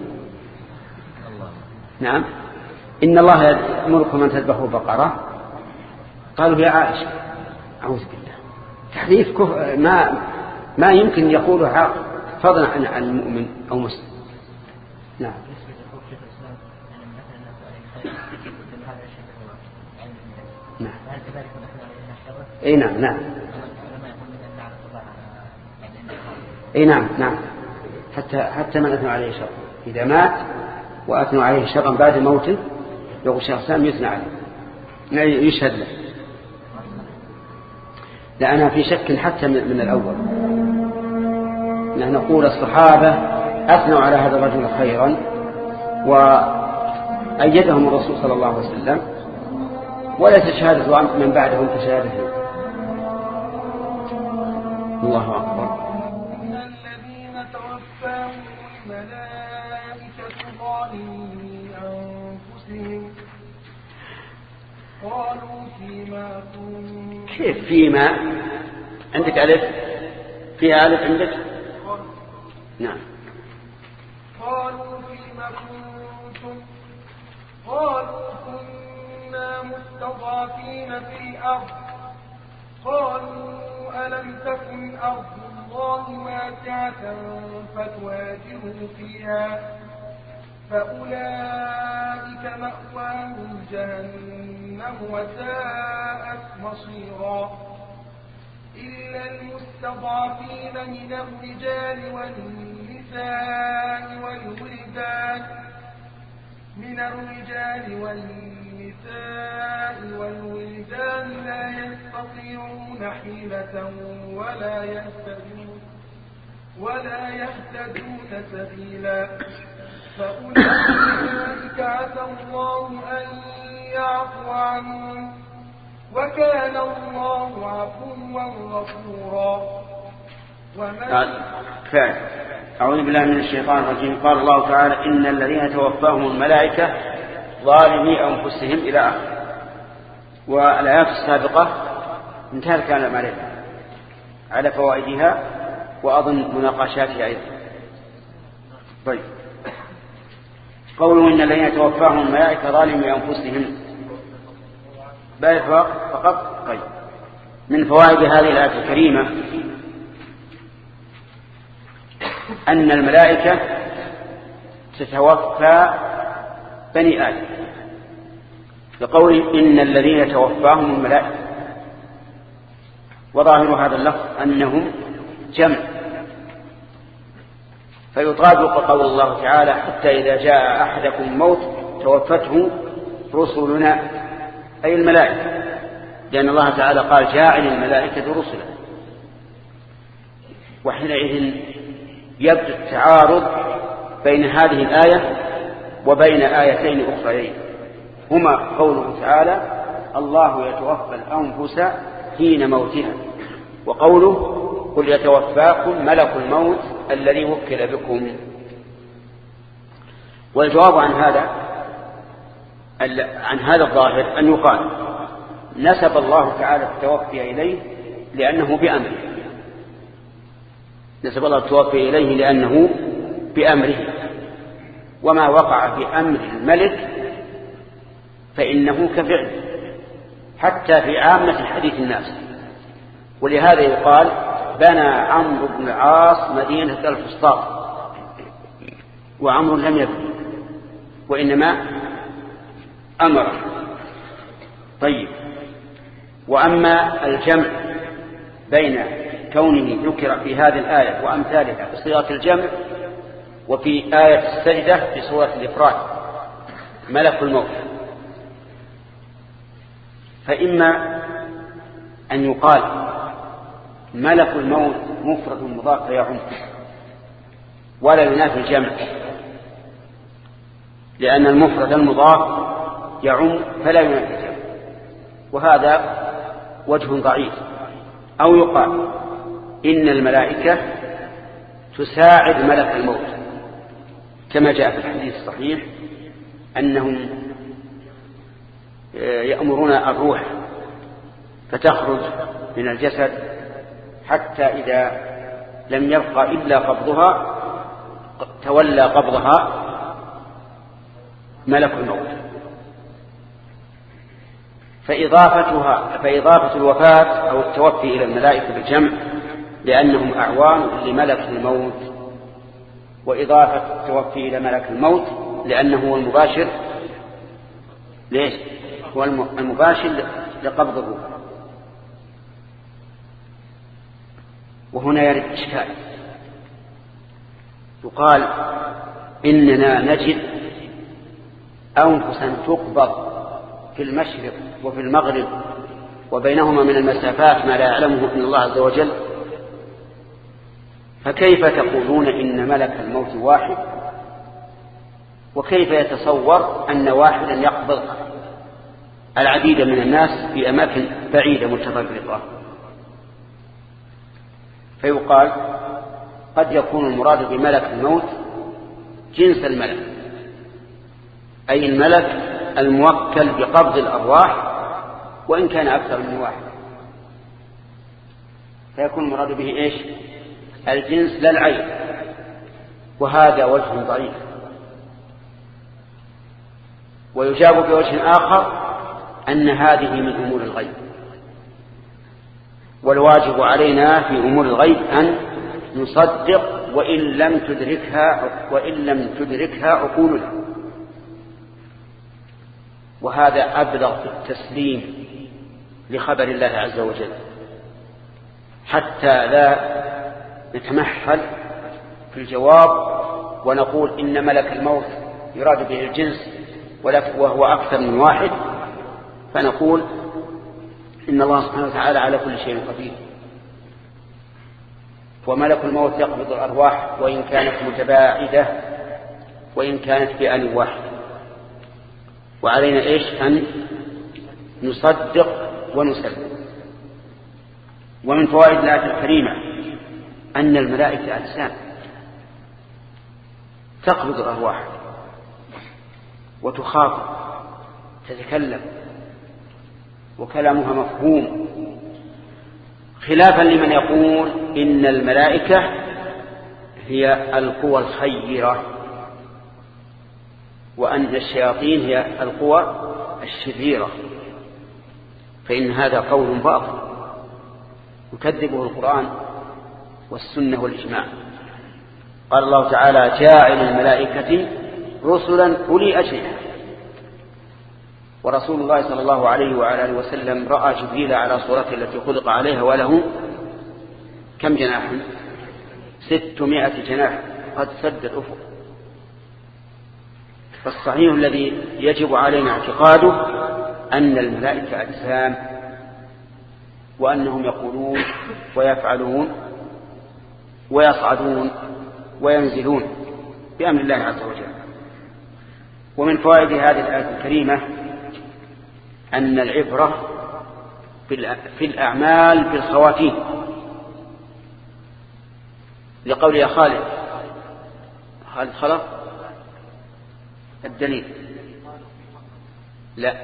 نعم. إن الله يأمركم أن تذبحوا بقرة قالوا يا عائشة أعوذ بالله تحريف ما ما يمكن يقوله عاقل فضلا عن عن المؤمن أو مسلم. نعم. نعم. اي نعم نعم اي نعم نعم حتى حتى من اثنى عليه شر اذا مات واثنوا عليه شرا بعد موته يقول شيخ سام يثنى عليه يشهد له. لا أنا في شك حتى من الأول نحن نقول الصحابة أثنوا على هذا الرجل خيرا وأيدهم الرسول صلى الله عليه وسلم وليس شهادة من بعدهم كشهادته. الله أكبر. الذين توفاهم الملائكة ظالمي أنفسهم قالوا فيما كنتم. كيف فيما عندك ألف فيها ألف عندك؟ نعم. قالوا فيما كنتم قالوا كنا مستضعفين في الأرض قالوا ألم تكن أرض الله واسعة فتواجهوا فيها فأولئك مأواهم جهنم وساءت مصيرا إلا المستضعفين من الرجال والنساء والولدان من الرجال والنساء والولدان لا يستطيعون حيلة ولا يهتدون ولا يهتدون سبيلا فأولئك عسى الله أن يعفو عنهم وكان الله عفوا غفورا. كفاية. أعوذ بالله من الشيطان الرجيم. قال الله تعالى إن الذين توفاهم الملائكة ظالمي أنفسهم إلى آخر. والآيات السابقة انتهى الكلام عليها على فوائدها وأظن مناقشاتها أيضا. طيب قولوا إن الذين توفاهم الملائكة ظالمي أنفسهم بارك فقط. طيب من فوائد هذه الآية الكريمة أن الملائكة تتوفى بني آدم، لقول إن الذين توفاهم الملائكة، وظاهر هذا اللفظ أنهم جمع، فيطابق قول الله تعالى حتى إذا جاء أحدكم الموت توفته رسلنا، أي الملائكة، لأن الله تعالى قال جاعل الملائكة رسلا. وحينئذ يبدو التعارض بين هذه الآية وبين آيتين أخرين، هما قوله تعالى الله يتوفى الأنفس حين موتها، وقوله قل يتوفاكم ملك الموت الذي وكل بكم. والجواب عن هذا عن هذا الظاهر أن يقال نسب الله تعالى التوفي إليه لأنه بأمره، نسب الله التوفي إليه لأنه بأمره، وما وقع بأمر الملك فإنه كفعل حتى في عامة حديث الناس. ولهذا يقال بنى عمرو بن العاص مدينة الفسطاط وعمرو لم يبني وإنما أمر. طيب، وأما الجمع بين كونه ذكر في هذه الآية وأمثالها بصيغة الجمع، وفي آية السجدة في سورة الإفراد ملك الموت، فإما أن يقال ملك الموت مفرد مضاف يعم ولا ينافي الجمع، لأن المفرد المضاف يعم فلا ينافي الجمع، وهذا وجه ضعيف. أو يقال إن الملائكة تساعد ملك الموت، كما جاء في الحديث الصحيح أنهم يأمرون الروح فتخرج من الجسد حتى إذا لم يبقى إلا قبضها تولى قبضها ملك الموت. فإضافتها فإضافة الوفاة أو التوفي إلى الملائكة بالجمع لأنهم أعوان لملك الموت، وإضافة التوفي إلى ملك الموت لأنه هو المباشر ليش؟ هو المباشر لقبض الروح. وهنا يرد إشكال، يقال إننا نجد أنفسا تقبض في المشرق وفي المغرب وبينهما من المسافات ما لا يعلمه إلا الله عز وجل، فكيف تقولون إن ملك الموت واحد؟ وكيف يتصور أن واحدا يقبض العديد من الناس في أماكن بعيدة متفرقة؟ فيقال قد يكون المراد بملك الموت جنس الملك، أي الملك الموكل بقبض الأرواح وإن كان أكثر من واحد، فيكون المراد به إيش؟ الجنس لا العين، وهذا وجه ضعيف. ويجاب بوجه آخر أن هذه من أمور الغيب، والواجب علينا في أمور الغيب أن نصدق وإن لم تدركها وإن لم تدركها عقولنا، وهذا أبلغ في التسليم لخبر الله عز وجل، حتى لا نتمحل في الجواب ونقول إن ملك الموت يراد به الجنس وهو أكثر من واحد، فنقول إن الله سبحانه وتعالى على كل شيء قدير، وملك الموت يقبض الأرواح وإن كانت متباعدة وإن كانت بآن واحد. وعلينا إيش؟ أن نصدق ونسلم. ومن فوائد الآية الكريمة أن الملائكة أجسام تقبض الأرواح وتخاطب تتكلم وكلامها مفهوم، خلافا لمن يقول إن الملائكة هي القوى الخيرة وأن الشياطين هي القوى الشريرة، فإن هذا قول باطل، يكذبه القرآن والسنة والإجماع. قال الله تعالى: جاعل الملائكة رسلا أولي أجنحة. ورسول الله صلى الله عليه وعلى آله وسلم رأى جبريل على صورته التي خلق عليها وله كم جناح؟ ستمائة جناح قد سد الأفق. فالصحيح الذي يجب علينا اعتقاده أن الملائكة أجسام، وأنهم يقولون ويفعلون ويصعدون وينزلون بأمر الله عز وجل. ومن فوائد هذه الآية الكريمة أن العبرة في الأعمال بالخواتيم، لقول يا خالد خالد خلق الدليل. لا،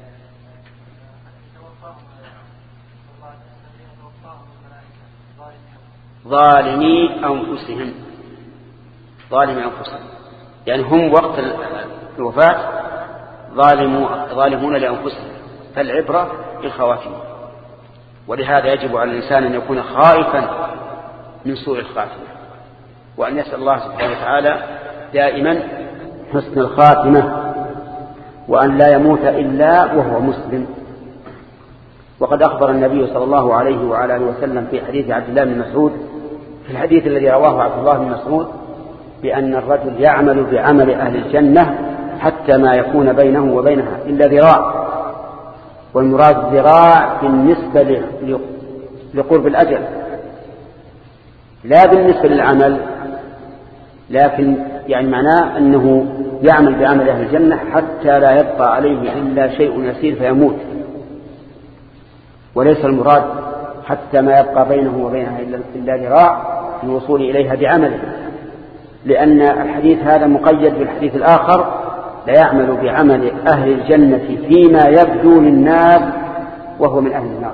ظالمي أنفسهم، ظالمي أنفسهم يعني هم وقت الوفاة ظالمون لأنفسهم، فالعبرة بالخواتيم. ولهذا يجب على الإنسان أن يكون خائفا من سوء الخاتمة، وأن يسأل الله سبحانه وتعالى دائما حسن الخاتمة، وأن لا يموت إلا وهو مسلم. وقد أخبر النبي صلى الله عليه وعلى آله وسلم في حديث عبد الله بن مسعود، في الحديث الذي رواه عبد الله بن مسعود، بأن الرجل يعمل بعمل أهل الجنة حتى ما يكون بينه وبينها إلا ذراع، والمراد ذراع بالنسبة لقرب الأجل، لا بالنسبة للعمل، لكن يعني معناه أنه يعمل بعمل أهل الجنة حتى لا يبقى عليه إلا شيء يسير فيموت، وليس المراد حتى ما يبقى بينه وبينها إلا ذراع للوصول إليها بعمله، لأن الحديث هذا مقيد بالحديث الآخر: لا يعمل بعمل أهل الجنة فيما يبدو للناس وهو من أهل النار.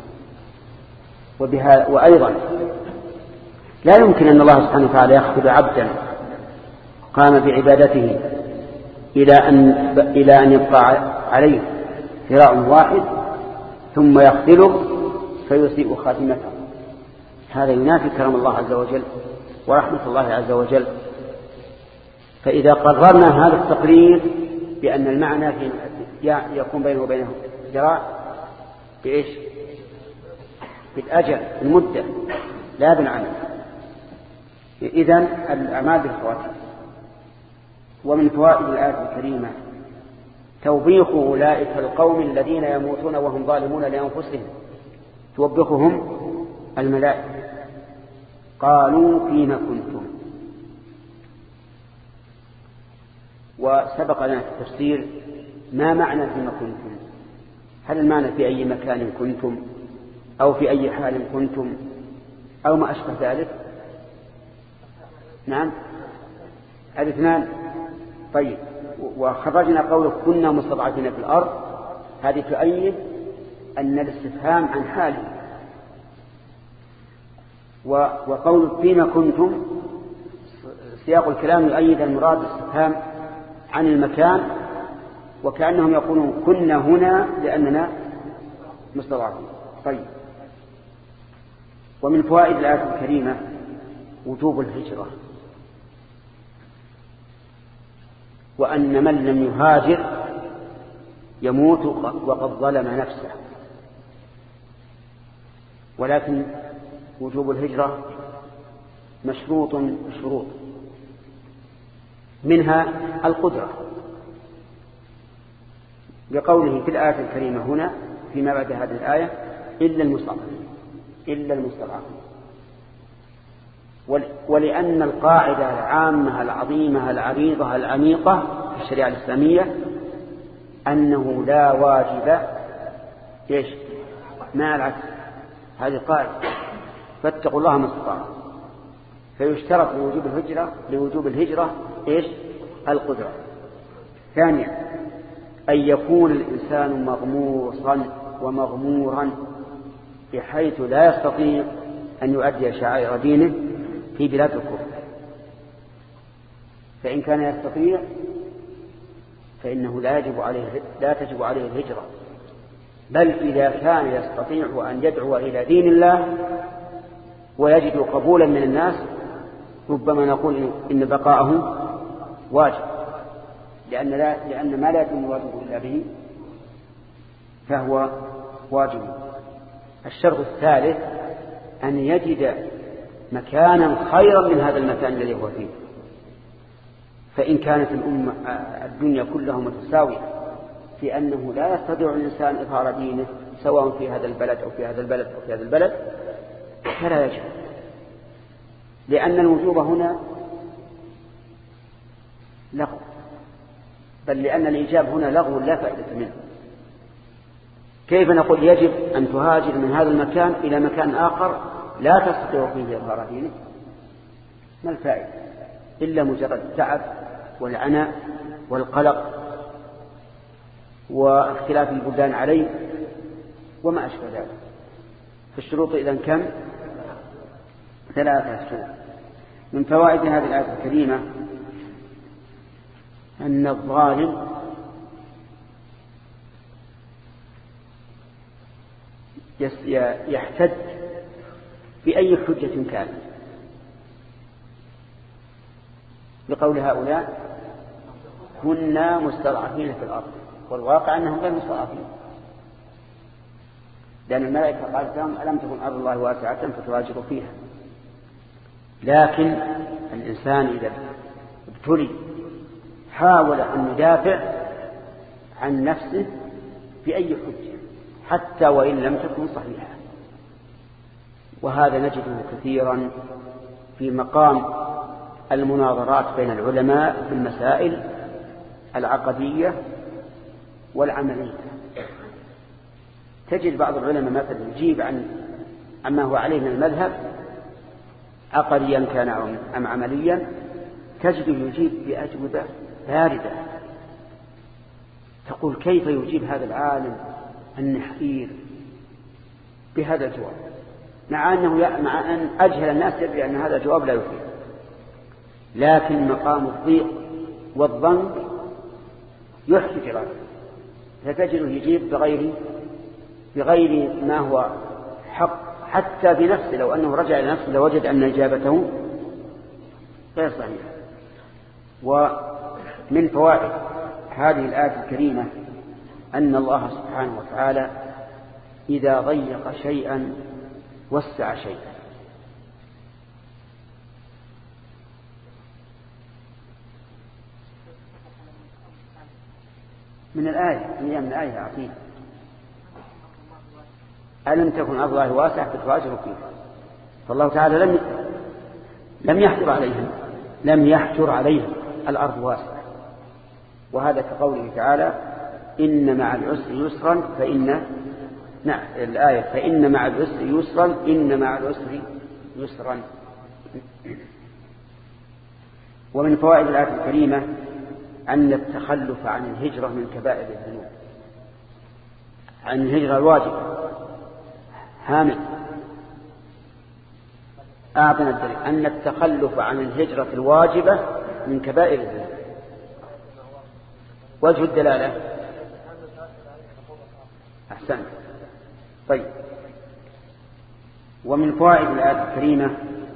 وبها وأيضا لا يمكن أن الله سبحانه وتعالى يخفض عبدا قام بعبادته إلى أن, إلى أن يبقى عليه ذراع واحد ثم يخذله فيسيء خاتمته. هذا ينافي كرم الله عز وجل ورحمة الله عز وجل. فإذا قررنا هذا التقرير بأن المعنى في يكون بينه وبينه ذراع بإيش؟ بالأجل، المدة، لا بالعمل. إذن الأعمال بالخواتيم. ومن فوائد الآية الكريمة توبيخ أولئك القوم الذين يموتون وهم ظالمون لأنفسهم، توبخهم الملائكة. قالوا فيما كنتم. وسبق لنا في التفسير ما معنى فيما كنتم. هل المعنى في أي مكان كنتم، أو في أي حال كنتم، أو ما أشبه ذلك؟ نعم، الاثنان. طيب، وخرجنا قوله كنا مستضعفين في الأرض، هذه تؤيد أن الاستفهام عن حاله. وقول فيما كنتم سياق الكلام يؤيد المراد الاستفهام عن المكان، وكأنهم يقولون كنا هنا لأننا مستضعفين. طيب، ومن فوائد الآية الكريمة وجوب الهجرة، وأن من لم يهاجر يموت وقد ظلم نفسه. ولكن وجوب الهجرة مشروط بشروط، منها القدرة، بقوله في الآية الكريمة هنا فيما بعد هذه الآية إلا المستضعفين، إلا المستضعفين. ولأن القاعدة العامة العظيمة العريضة العميقة في الشريعة الإسلامية أنه لا واجب إيش مع العكس، هذه القاعدة، فاتقوا الله ما استطعتم. فيشترط لوجوب الهجرة لوجوب الهجرة إيش؟ القدرة. ثانيا أن يكون الإنسان مغموصا ومغمورا بحيث لا يستطيع أن يؤدي شعائر دينه في بلاد الكفر. فإن كان يستطيع فإنه لا يجب عليه لا تجب عليه الهجرة، بل إذا كان يستطيع أن يدعو إلى دين الله ويجد قبولا من الناس ربما نقول إن بقاءه واجب، لأن, لا لأن ما لا يكون واجب إلا به فهو واجب. الشرط الثالث أن يجد مكانا خيرا من هذا المكان الذي هو فيه. فإن كانت الأمة الدنيا كلها متساوية في أنه لا يستطيع الإنسان إظهار دينه سواء في هذا البلد أو في هذا البلد أو في هذا البلد فلا يجب، لأن الوجوب هنا لغو، بل لأن الإيجاب هنا لغو لا فائدة منه. كيف نقول يجب أن تهاجر من هذا المكان إلى مكان آخر لا تستطيع فيه إظهار دينه؟ ما الفائدة إلا مجرد التعب والعناء والقلق واختلاف البلدان عليه وما أشبه ذلك. فالشروط إذن كم؟ ثلاثة شروط. من فوائد هذه الآية الكريمة أن الظالم يحتج بأي حجة كانت، بقول هؤلاء كنا مستضعفين في الأرض، والواقع أنهم غير مستضعفين، لأن الملائكة قالت لهم ألم تكن أرض الله واسعة فتهاجروا فيها. لكن الإنسان إذا ابتلي حاول أن يدافع عن نفسه بأي حجة حتى وإن لم تكن صحيحة، وهذا نجده كثيرا في مقام المناظرات بين العلماء في المسائل العقدية والعملية. تجد بعض العلماء مثلا يجيب عن عما هو عليه من المذهب عقديا كان أم عمليا، تجده يجيب بأجوبة باردة تقول كيف يجيب هذا العالم النحير بهذا الجواب، مع أنه مع أن أجهل الناس يدري أن هذا الجواب لا يفيد، لكن مقام الضيق والضنك يحكي جراده، فتجده يجيب بغير بغير ما هو حق حتى بنفسه. لو أنه رجع إلى نفسه لوجد أن إجابته غير صحيحة. ومن فوائد هذه الآية الكريمة أن الله سبحانه وتعالى إذا ضيق شيئا وسع شيئا. من الآية هي من الآية عظيمة، ألم تكن أرض الله واسعة فتهاجروا فيها. فالله تعالى لم لم يحجر عليهم لم يحجر عليهم الأرض واسعة، وهذا كقوله تعالى إن مع العسر يسرا فإن نعم الآية فإن مع العسر يسرا إن مع العسر يسرا. ومن فوائد الآية الكريمة أن التخلف عن الهجرة من كبائر الذنوب، عن الهجرة الواجبة. هامل أعطنا الدليل أن التخلف عن الهجرة الواجبة من كبائر الذنوب. وجه الدلالة أحسن. طيب، ومن فوائد الآية الكريمة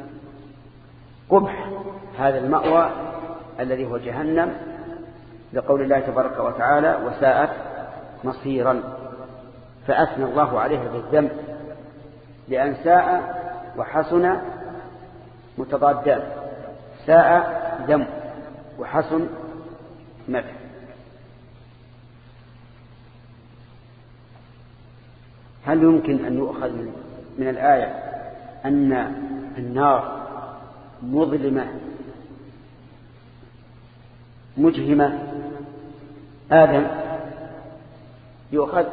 قبح هذا المأوى الذي هو جهنم، لقول الله تبارك وتعالى وساءت مصيرا، فأثنى الله عليها بالذنب، لأن ساء وحسن متضادان، ساء ذم وحسن مدح. هل يمكن أن يؤخذ من الآية أن النار مظلمة مجهمة آدم؟ يؤخذ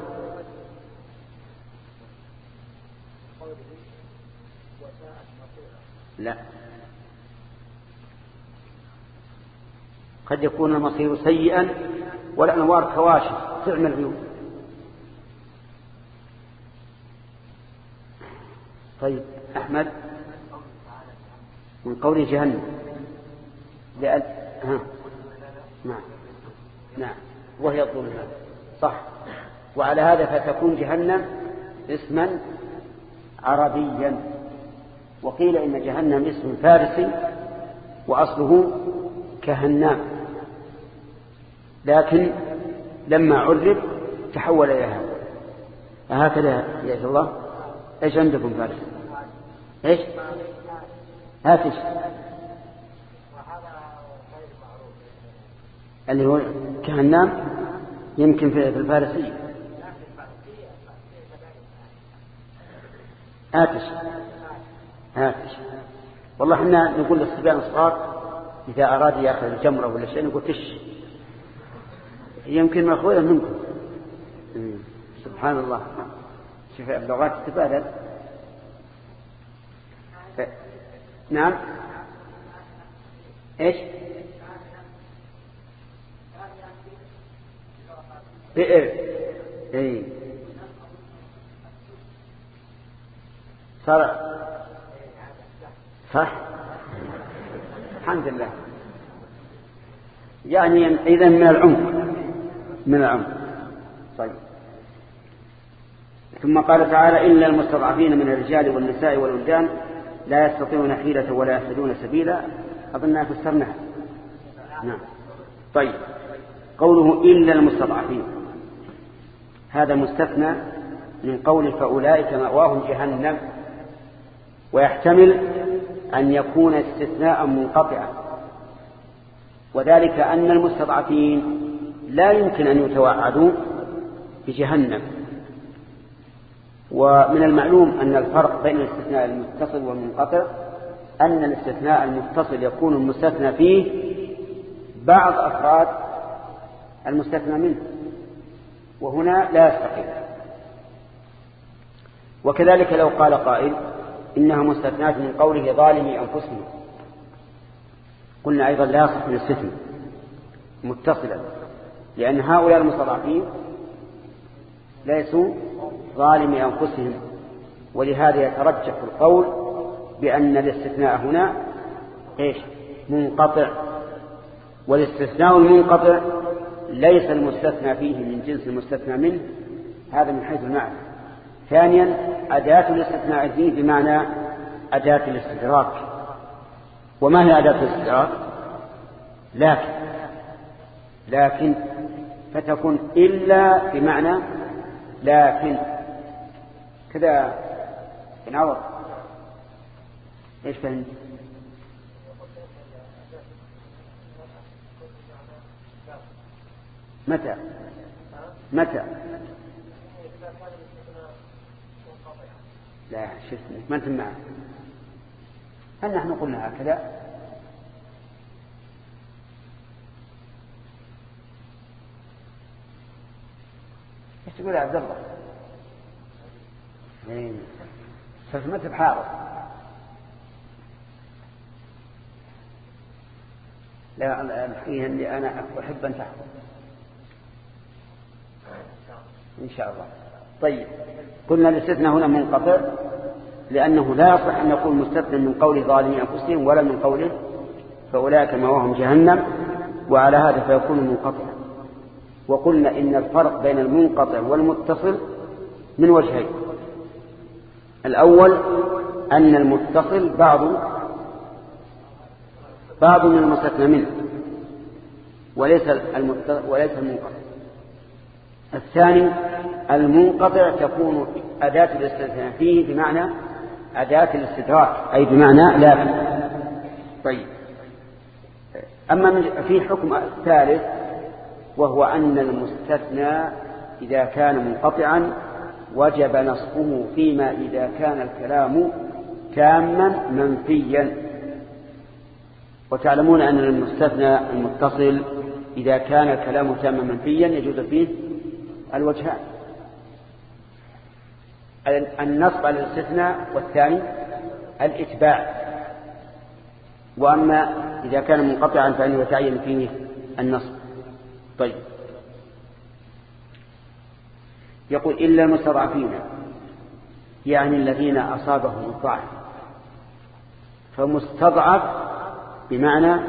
لا، قد يكون المصير سيئا والأنوار كواشف تعمل العيون. طيب أحمد، من قول جهنم لأن ها نعم نعم وهي الظلمات صح، وعلى هذا فتكون جهنم اسما عربيا. وقيل إن جهنم اسم فارسي وأصله كهنام، لكن لما عرب تحول إلى هذا. هكذا يا الله. إيش عندكم فارس؟ إيش؟ هاتش اللي هو كهنام يمكن في الفارسية. هاتش هاتش والله احنا نقول للصبيان الصغار إذا أراد يأخذ الجمرة ولا شيء نقول تش، يمكن مأخوذا منكم. سبحان الله، شوف اللغات تتبادل. نعم. ايش؟ بئر. اي صار صح. الحمد لله. يعني إذا من العمق من العمق. طيب. ثم قال تعالى إلا المستضعفين من الرجال والنساء والولدان لا يستطيعون حيلة ولا يهتدون سبيلا. أظننا فسرناها. نعم. طيب. قوله إلا المستضعفين هذا مستثنى من قول فأولئك مأواهم جهنم، ويحتمل أن يكون استثناء منقطعا، وذلك أن المستضعفين لا يمكن أن يتوعدوا بجهنم. ومن المعلوم أن الفرق بين الاستثناء المتصل والمنقطع أن الاستثناء المتصل يكون المستثنى فيه بعض أفراد المستثنى منه، وهنا لا يستقيم. وكذلك لو قال قائل إنها مستثنات من قوله ظالمي أنفسهم، قلنا أيضا لا يصح من الاستثناء متصلا، لأن هؤلاء المستضعفين ليسوا ظالمي أنفسهم، ولهذا يترجح القول بأن الاستثناء هنا إيش؟ منقطع. والاستثناء المنقطع ليس المستثنى فيه من جنس المستثنى منه، هذا من حيث المعنى. ثانيا أداة الاستثناء فيه بمعنى أداة الاستدراك. وما هي أداة الاستدراك؟ لكن لكن فتكون إلا بمعنى لكن كذا ينعوض. ايش فهمت؟ متى متى لا شفتني ما انتم معه. هل نحن قلنا هكذا؟ ايش تقول يا عبد الله؟ فهمت بحارة. لا الحين اللي أنا أحب أن تحفظ إن شاء الله. طيب قلنا الاستثناء هنا منقطع لأنه لا يصح أن يكون مستثنى من قول ظالمي أنفسهم ولا من قوله فأولئك مأواهم جهنم، وعلى هذا فيكون منقطعا. وقلنا إن الفرق بين المنقطع والمتصل من وجهين. الأول أن المتصل بعض بعض من المستثنى منه وليس وليس المنقطع. الثاني المنقطع تكون أداة الاستثناء فيه بمعنى أداة الاستدراك، أي بمعنى لكن. طيب أما في حكم ثالث، وهو أن المستثنى إذا كان منقطعا وجب نصبه فيما إذا كان الكلام تاما منفيا. وتعلمون أن المستثنى المتصل إذا كان الكلام تاما منفيا يجوز فيه الوجهان، النصب على الاستثناء والثاني الإتباع. وأما إذا كان منقطعا فإنه يتعين فيه النصب. طيب يقول إلا المستضعفين يعني الذين أصابهم الضعف. فمستضعف بمعنى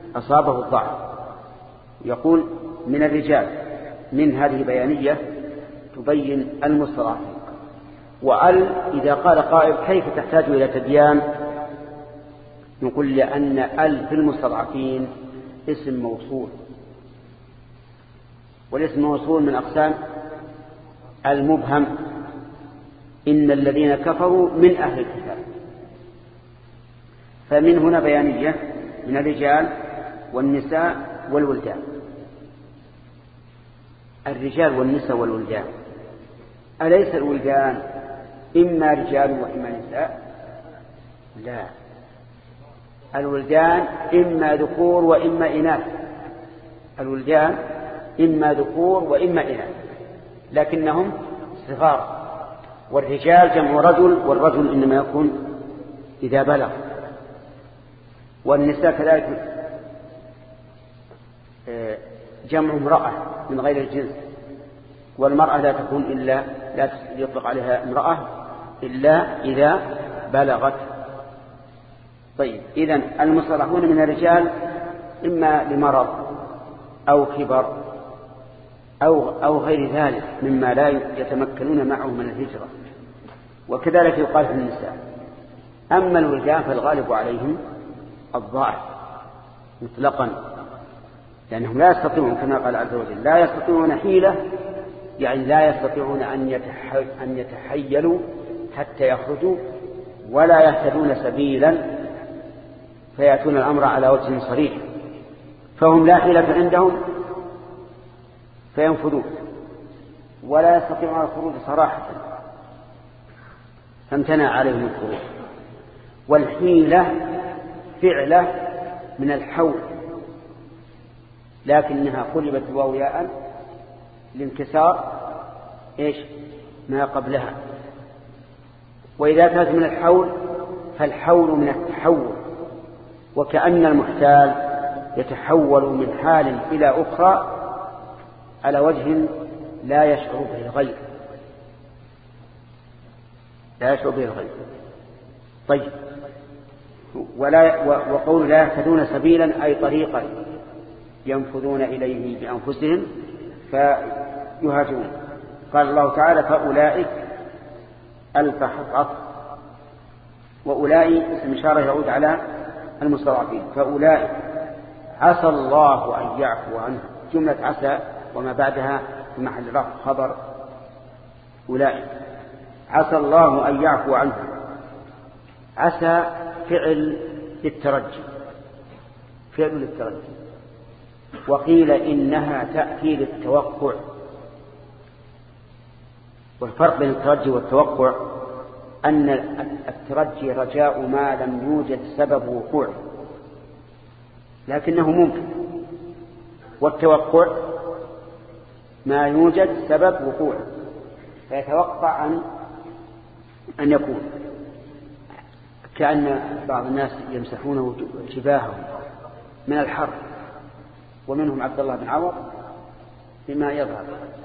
أصابه الضعف. يقول من الرجال، من هذه بيانية تبين المستضعفين. وأل إذا قال قائل كيف تحتاج إلى تبيان؟ نقول لأن أل في المستضعفين اسم موصول، والاسم موصول من أقسام المبهم، إن الذين كفروا من أهل الكتاب، فمن هنا بيانية من الرجال والنساء والولدان. الرجال والنساء والولدان، أليس الولدان إما رجال وإما نساء؟ لا، الولدان إما ذكور وإما إناث، الولدان إما ذكور وإما إناث، لكنهم صغار. والرجال جمع رجل، والرجل إنما يكون إذا بلغ. والنساء كذلك جمع امرأة من غير الجنس، والمرأة لا تكون إلا لا يطلق عليها امرأة إلا إذا بلغت. طيب، إذن المستضعفون من الرجال إما لمرض أو كبر أو, أو غير ذلك مما لا يتمكنون معه من الهجرة، وكذلك يقال في النساء. أما الولدان فالغالب عليهم الضعف مطلقا، لأنهم لا يستطيعون كما قال عز وجل لا يستطيعون حيلة، يعني لا يستطيعون أن يتحيلوا حتى يخرجوا، ولا يهتدون سبيلا فيأتون الأمر على وجه صريح، فهم لا حيلة عندهم فينفذون، ولا يستطيعون الخروج صراحة فامتنع عليهم الخروج. والحيلة فعلة من الحول، لكنها قلبت الواو ياء لانكسار إيش ما قبلها. وإذا كانت من الحول فالحول من التحول، وكأن المحتال يتحول من حال إلى أخرى على وجه لا يشعر به الغير لا يشعر به الغير طيب، ولا وقول لا يهتدون سبيلا أي طريقا ينفذون إليه بأنفسهم فيهاجرون. قال الله تعالى فأولئك ألف حطأ، وأولئك اسم إشارة يعود على المستضعفين. فأولئك عسى الله أن يعفو عنه، جملة عسى وما بعدها في محل رفع خبر أولئك. عسى الله أن يعفو عنه، عسى فعل للترجي فعل للترجي وقيل إنها تأتي للتوقع. والفرق بين الترجي والتوقع أن الترجي رجاء ما لم يوجد سبب وقوعه لكنه ممكن، والتوقع ما يوجد سبب وقوعه فيتوقع أن أن يكون، كأن بعض الناس يمسحون جباههم من الحر، ومنهم عبد الله بن عوض بما يظهر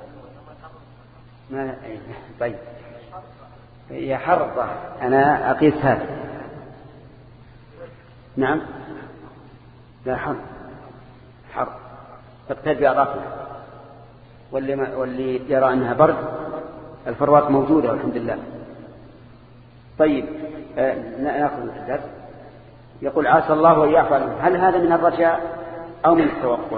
ما طيب يا حر الظهر أنا أقيس هذا. نعم لا حر حر تقتدي أراكم، واللي, ما واللي يرى أنها برد الفروات موجودة والحمد لله. طيب آه نأخذ الدرس. يقول عسى الله أن يعفو عنه، هل هذا من الرجاء أو من التوقع؟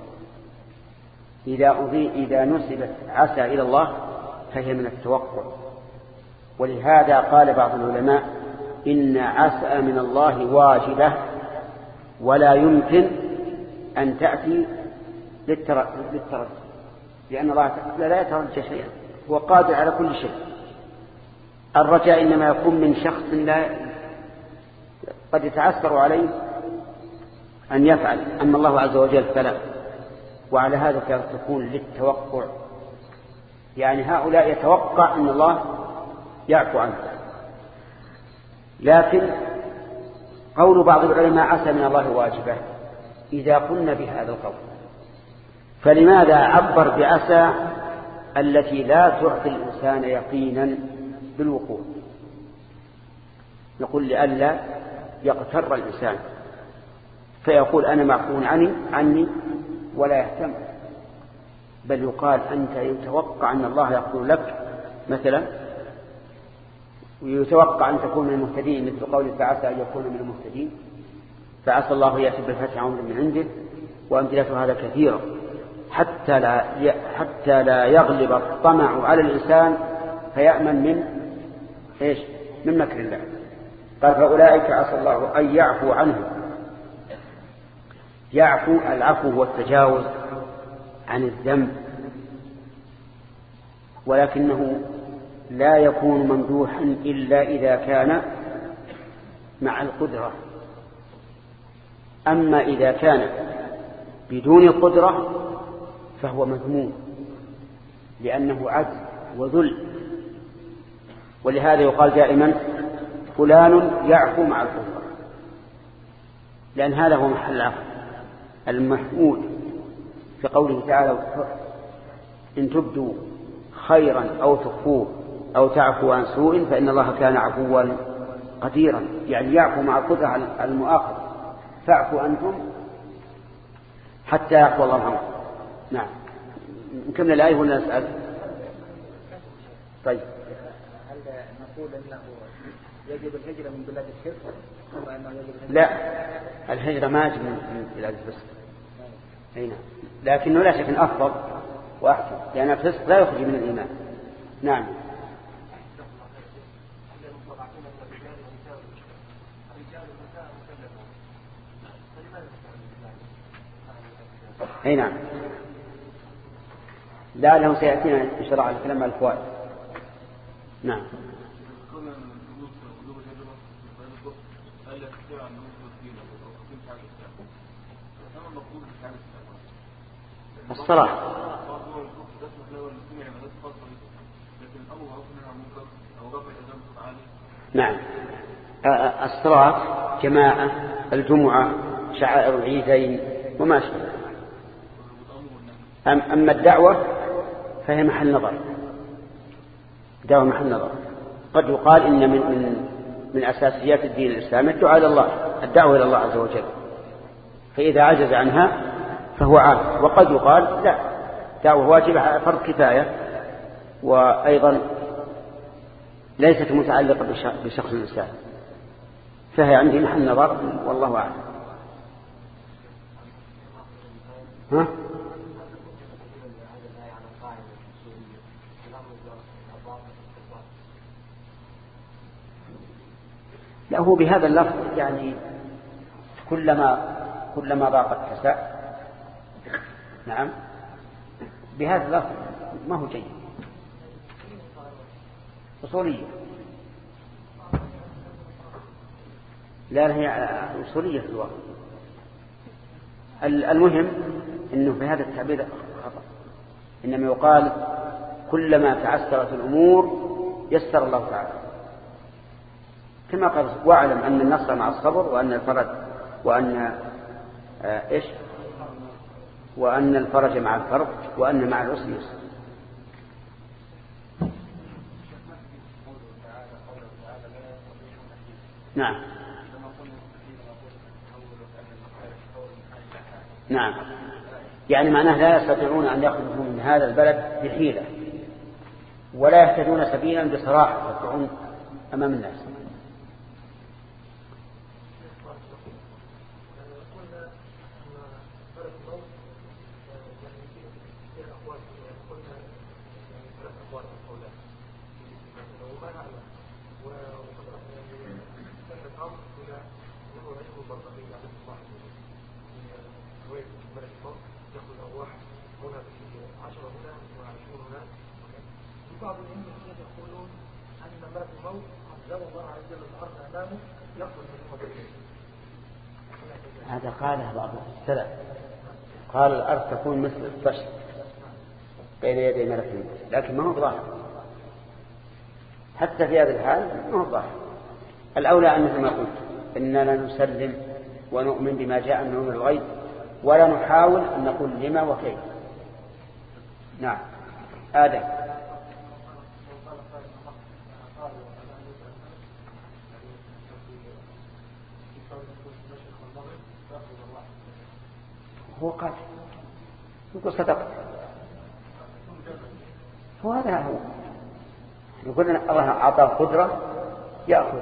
إذا أضي إذا نسبت عسى إلى الله فهي من التوقع، ولهذا قال بعض العلماء إن عسى من الله واجبة ولا يمكن أن تأتي للترجي، لأن الله لا يترجى شيئا، هو قادر على كل شيء. الرجاء إنما يكون من شخص لا قد يتعثر عليه أن يفعل، أما الله عز وجل فلا. وعلى هذا تكون للتوقع، يعني هؤلاء يتوقع أن الله يعفو عنه. لكن قول بعض العلماء عسى من الله واجبة إذا قلنا بهذا القول، فلماذا عبر بعسى التي لا تعطي الإنسان يقينا بالوقوع؟ نقول لئلا يغتر الإنسان فيقول أنا معفو عني عني ولا يهتم، بل يقال أنت يتوقع أن الله يقول لك مثلا، ويتوقع أن تكون من المهتدين، مثل قوله فعسى أن يكون من المهتدين، فعسى الله يأتي بالفتح عمر من عنده، وأمثلة هذا كثيرة، حتى لا حتى لا يغلب الطمع على الإنسان فيأمن من إيش؟ من مكر الله. قال فأولئك عسى الله أن يعفو عنهم. يعفو، العفو هو التجاوز عن الذنب، ولكنه لا يكون ممدوحا إلا إذا كان مع القدرة. أما إذا كان بدون قدرة فهو مذموم، لأنه عجز وذل. ولهذا يقال دائما فلان يعفو مع القدرة، لأن هذا هو محل العفو المحمود في قوله تعالى إن تبدوا خيرا أو تخفوه أو تعفو عن سوء فإن الله كان عفوا قديرا، يعني يعفو مع القدرة على المؤاخذة. فاعفوا أنتم حتى يعفو الله عنكم. نعم، نكمل الآية ولا نسأل؟ طيب، هل نقول أنه يجب الهجرة من بلاد الشرك ثم أنه يجب الهجرة؟ لا، الهجرة ما يجب من بلاد الفسق، هنا لكنه لا شك أفضل وأحسن، لأن الفسق لا يخرج من الإيمان. نعم. أي نعم، لعله سيأتينا إن شاء الله الكلام على الفوائد. نعم. الصلاة نعم، الصلاة جماعة، الجمعة، شعائر العيدين وما شابه. أما الدعوة فهي محل نظر، دعوة محل نظر. قد يقال إن من من من أساسيات الدين الإسلامي الدعاء إلى الله، الدعوة إلى الله عز وجل، فإذا عجز عنها فهو عاجز. وقد يقال لا، دعوة واجبة فرض كفاية، وأيضا ليست متعلقة بشخص الإنسان، فهي عندي محل نظر والله أعلم. ها؟ لا، هو بهذا اللفظ يعني كلما كلما ضاقت تساء. نعم، بهذا اللفظ ما هو جيد، أصولية. لا، هي أصولية في الواقع. المهم أنه في هذا التعبير خطأ، إنما يقال كلما تعسرت الأمور يسر الله تعالى، كما قال واعلم أن النصر مع الصبر، وأن الفرج وأن آه إيش وأن الفرج مع الكرب، وأن مع العسر يسر. نعم نعم، يعني معناه لا يستطيعون أن يخرجوا من هذا البلد بحيلة، ولا يهتدون سبيلا بصراحة يطلعون أمام الناس. هذا قاله بعض السلف، قال الأرض تكون مثل الطشت بين يدي ملك الموت، لكن ما هو ظاهر، حتى في هذا الحال ما هو ظاهر. الأولى أن مثل ما قلت إننا نسلم ونؤمن بما جاء من الغيب، ولا نحاول أن نقول لما وكيف. نعم. آدم. هو قاتل، يقول صدق، هو هذا هو يقول الله أعطاه قدرة يأخذ،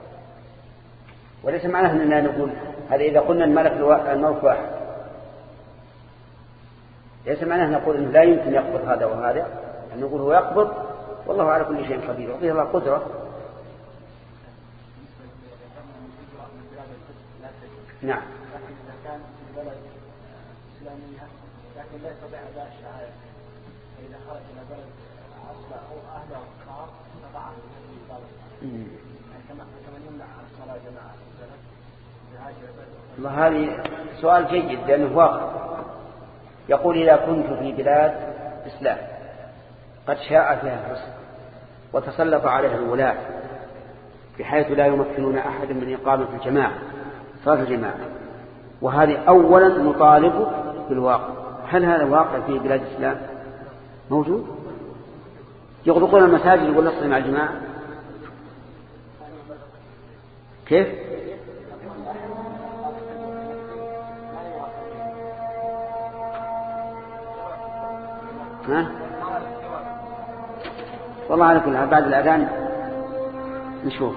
وليس معناه أننا نقول هذا إذا قلنا الملك الملك واحد ليس معناه نقول أنه لا يمكن يقبض هذا وهذا، أن نقول هو يقبض والله على كل شيء قدير وفيه الله قدرة. نعم. لكن إذا كان في بلد إسلامية لكن لا يستطيع أداء الشهادة، فإذا خرج إلى بلد أصلا أو أهله كفار استطاع أن يصلي كما كما يمنع عن الصلاة جماعة الله. هذه سؤال جيد لأنه واقع. يقول إذا كنت في بلاد إسلام قد شاء فيها الفسق وتسلط عليها الولاة بحيث لا يمكنون أحدا من إقامة الجماعة صلاة الجماعة، وهذه أولا نطالب بالواقع. هل هذا واقع في بلاد الإسلام موجود؟ يغلقون المساجد يقول نصلي مع الجماعة كيف؟ ها؟ والله على كل حال بعد الأذان نشوف.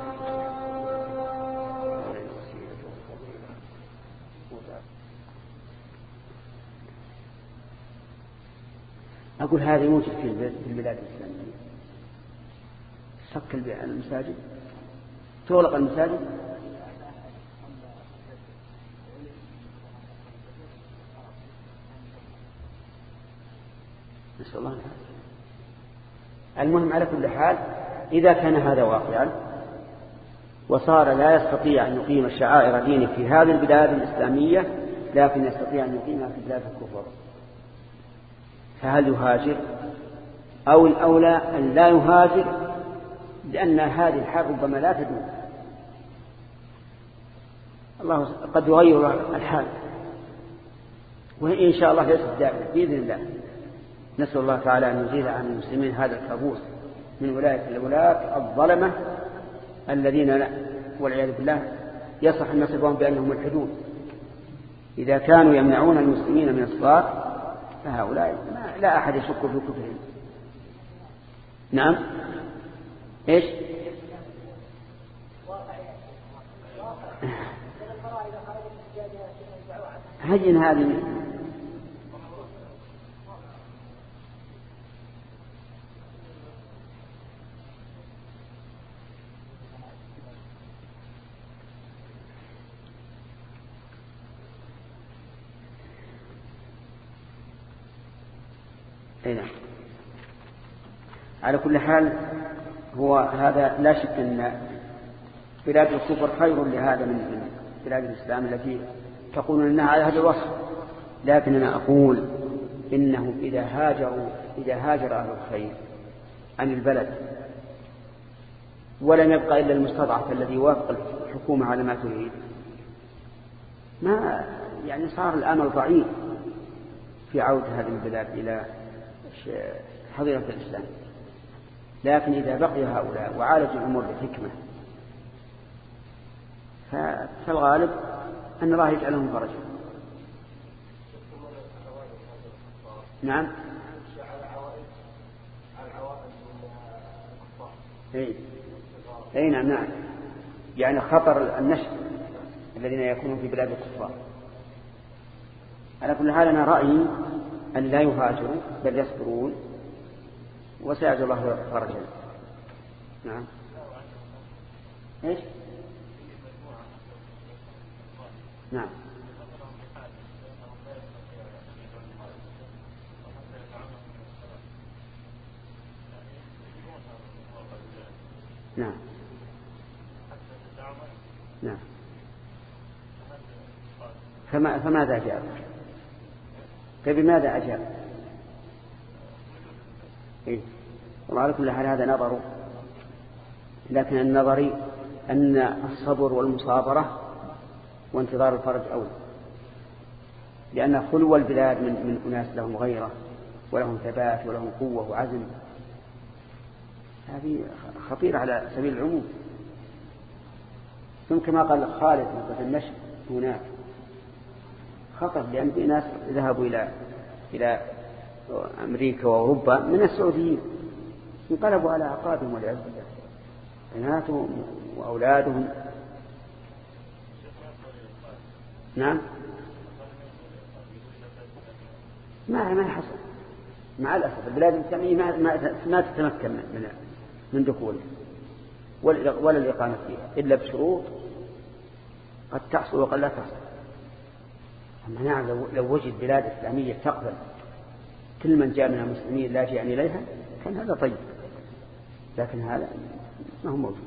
أقول هذه موجود في البلاد الإسلامية، صك المساجد تغلق المساجد. نسأل الله العافية. المهم على كل حال إذا كان هذا واقعا وصار لا يستطيع أن يقيم الشعائر دينه في هذه البلاد الإسلامية لكن يستطيع أن يقيمها في بلاد الكفر، فهل يهاجر أو الأولى أن لا يهاجر لأن هذه الحال ربما لا تدوم. الله قد يغير الحال وإن شاء الله ليست دائما بإذن الله. نسأل الله تعالى أن يزيل عن المسلمين هذا الكابوس من ولاية الولاة الظلمة الذين والعياذ بالله يصح الناس بهم بأنهم ملحدون. إذا كانوا يمنعون المسلمين من الصلاة فهؤلاء لا أحد يشك في كفرهم. نعم. إيش؟ هجن هذه نعم. على كل حال هو هذا لا شك أن بلاد الكفر خير لهذا من بلاد الإسلام التي تقول أنها على هذا الوصف، لكن أنا أقول إنه إذا هاجروا إذا هاجر أهل الخير عن البلد ولم يبقى إلا المستضعف الذي يوافق الحكومة على ما تريد ما يعني صار الأمل ضعيف في عودة هذه البلاد إلى حضيرة الإسلام. لكن إذا بقي هؤلاء وعالجوا الأمور بحكمة فالغالب أن الله يجعلهم فرجا. نعم. أي أي نعم نعم يعني خطر النشر الذين يكونون في بلاد الكفار. على كل حال أنا رأيي أن لا يهاجروا بل يصبرون وسيجعل الله فرجا. نعم. إيش؟ نعم. نعم. نعم. فما فماذا جاء؟ فبماذا أجاب؟ إيه؟ والله على كل حال هذا نظر، لكن النظري أن الصبر والمصابرة وانتظار الفرج أولى، لأن خلو البلاد من من أناس لهم غيرة ولهم ثبات ولهم قوة وعزم هذه خطيرة على سبيل العموم. ثم كما قال خالد مثل النشر هناك خطر، لأن في ناس ذهبوا إلى إلى أمريكا وأوروبا من السعوديين انقلبوا على أعقابهم والعياذ بالله، بناتهم وأولادهم. نعم ما ما حصل مع الأسف. البلاد الإسلامية ما ما ما تتمكن من من دخول ولا الإقامة فيها إلا بشروط قد تحصل وقد لا تحصل. أما نعم لو, لو وجد بلاد إسلامية تقبل كل من جاء من المسلمين لا جاء إليها كان هذا طيب، لكن هذا ما هو موجود.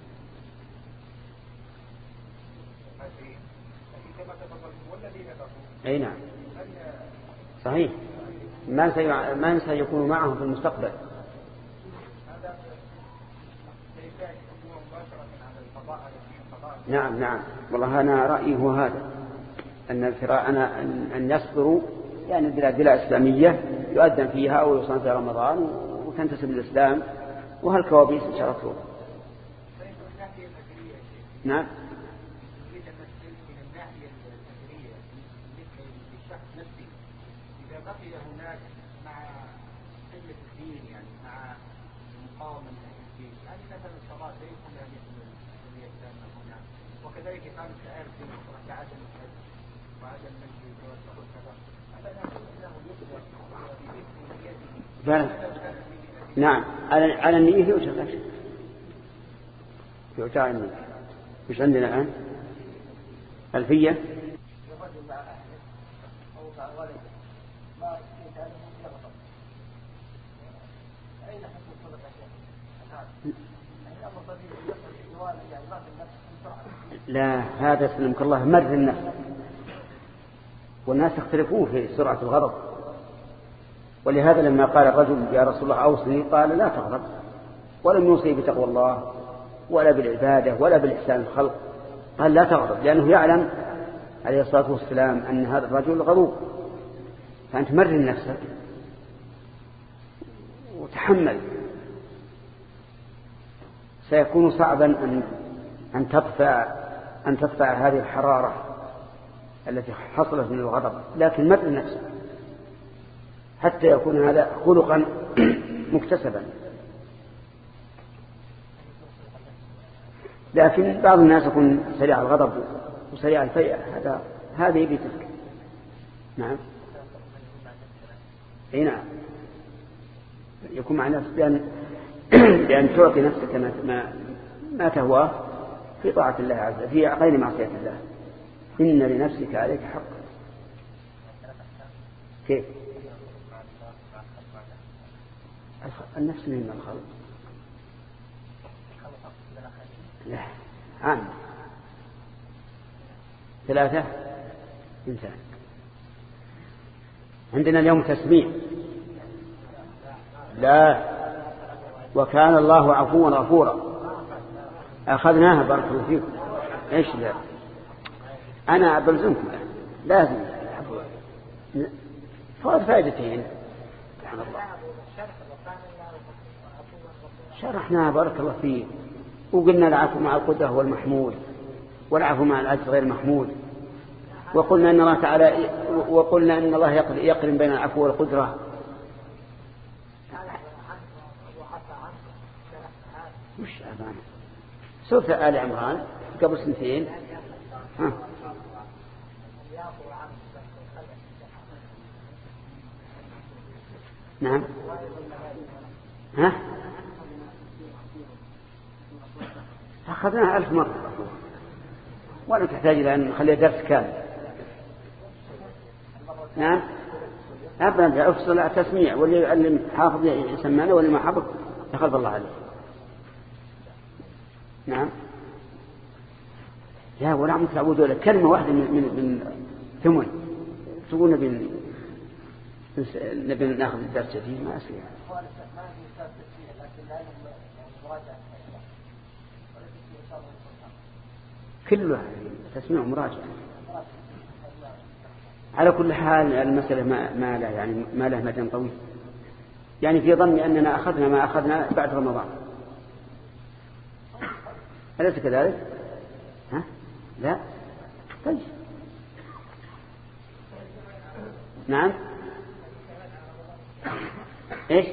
أي نعم صحيح، ما سي... ما سيكون معهم في المستقبل. نعم نعم والله أنا رأيي هو هذا، أن الفراء أنا أن يصبروا، يعني البلاد بلاد إسلامية يؤذن فيها ويصوم في رمضان وتنتسب للإسلام وهالكوابيس إن شاء الله. نعم بقي هناك مع حجة الدين يعني مع المقاومة من أهل الدين، يعني مثلا الصلاة يمكن أن يكون الإسلام هنا، وكذلك قامت الآية في مصر عدم الحج وعدم المسجد والصلاة كذا، هذا لا نعم على على النية يوجد شيء يوجد النية. مش عندنا الآن ألفية لا، هذا سلمك الله مر النفس، والناس يختلفون في سرعة الغضب، ولهذا لما قال الرجل يا رسول الله أوصني قال لا تغضب، ولم يوصي بتقوى الله ولا بالعبادة ولا بالإحسان الخلق، قال لا تغضب، لأنه يعلم عليه الصلاة والسلام أن هذا الرجل غضوب. فأنت مرن نفسك وتحمل، سيكون صعبا أن أن تدفع أن تدفع هذه الحرارة التي حصلت من الغضب، لكن مرن نفسك حتى يكون هذا خلقا مكتسبا. لكن بعض الناس يكون سريع الغضب وسريع الفيئة، هذا هذا يبي تلك. نعم اي نعم يكون مع نفسك بأن بأن تعطي نفسك ما ما تهواه في طاعة الله عز وجل في غير معصية الله. إن لنفسك عليك حق. كيف النفس من الخلق؟ لا عام ثلاثة إنسان. عندنا اليوم تسميع. لا، وكان الله عفوا غفورا. أخذناها بارك الله فيكم. إيش لا أنا بلزمكم لازم فوائد فائدتين سبحان الله. شرحناها بارك الله فيك، وقلنا العفو مع القدرة هو المحمود، والعفو مع العجز غير محمود، وقلنا أن الله تعالى وقلنا أن الله يقرن بين العفو والقدرة. مش أبانا سورة آل عمران قبل سنتين. ها نعم ها أخذناها ألف مرة ولا تحتاج إلى أن نخليها درس كامل. نعم أبدا أفصل التسميع، واللي يعلم حافظ يسمعنا واللي ما حافظ يخلف الله عليه. نعم يا ولا عم تعودوا لك كلمة واحدة من من من ثمن تقول نبي نبي ناخذ الدرس فيه ما أسمع. كله تسميع مراجعة. على كل حال المسألة ما ما له يعني ما له مدى طويل، يعني في ظني أننا أخذنا ما أخذنا بعد رمضان، أليس كذلك؟ ها؟ لا؟ طيب نعم إيش؟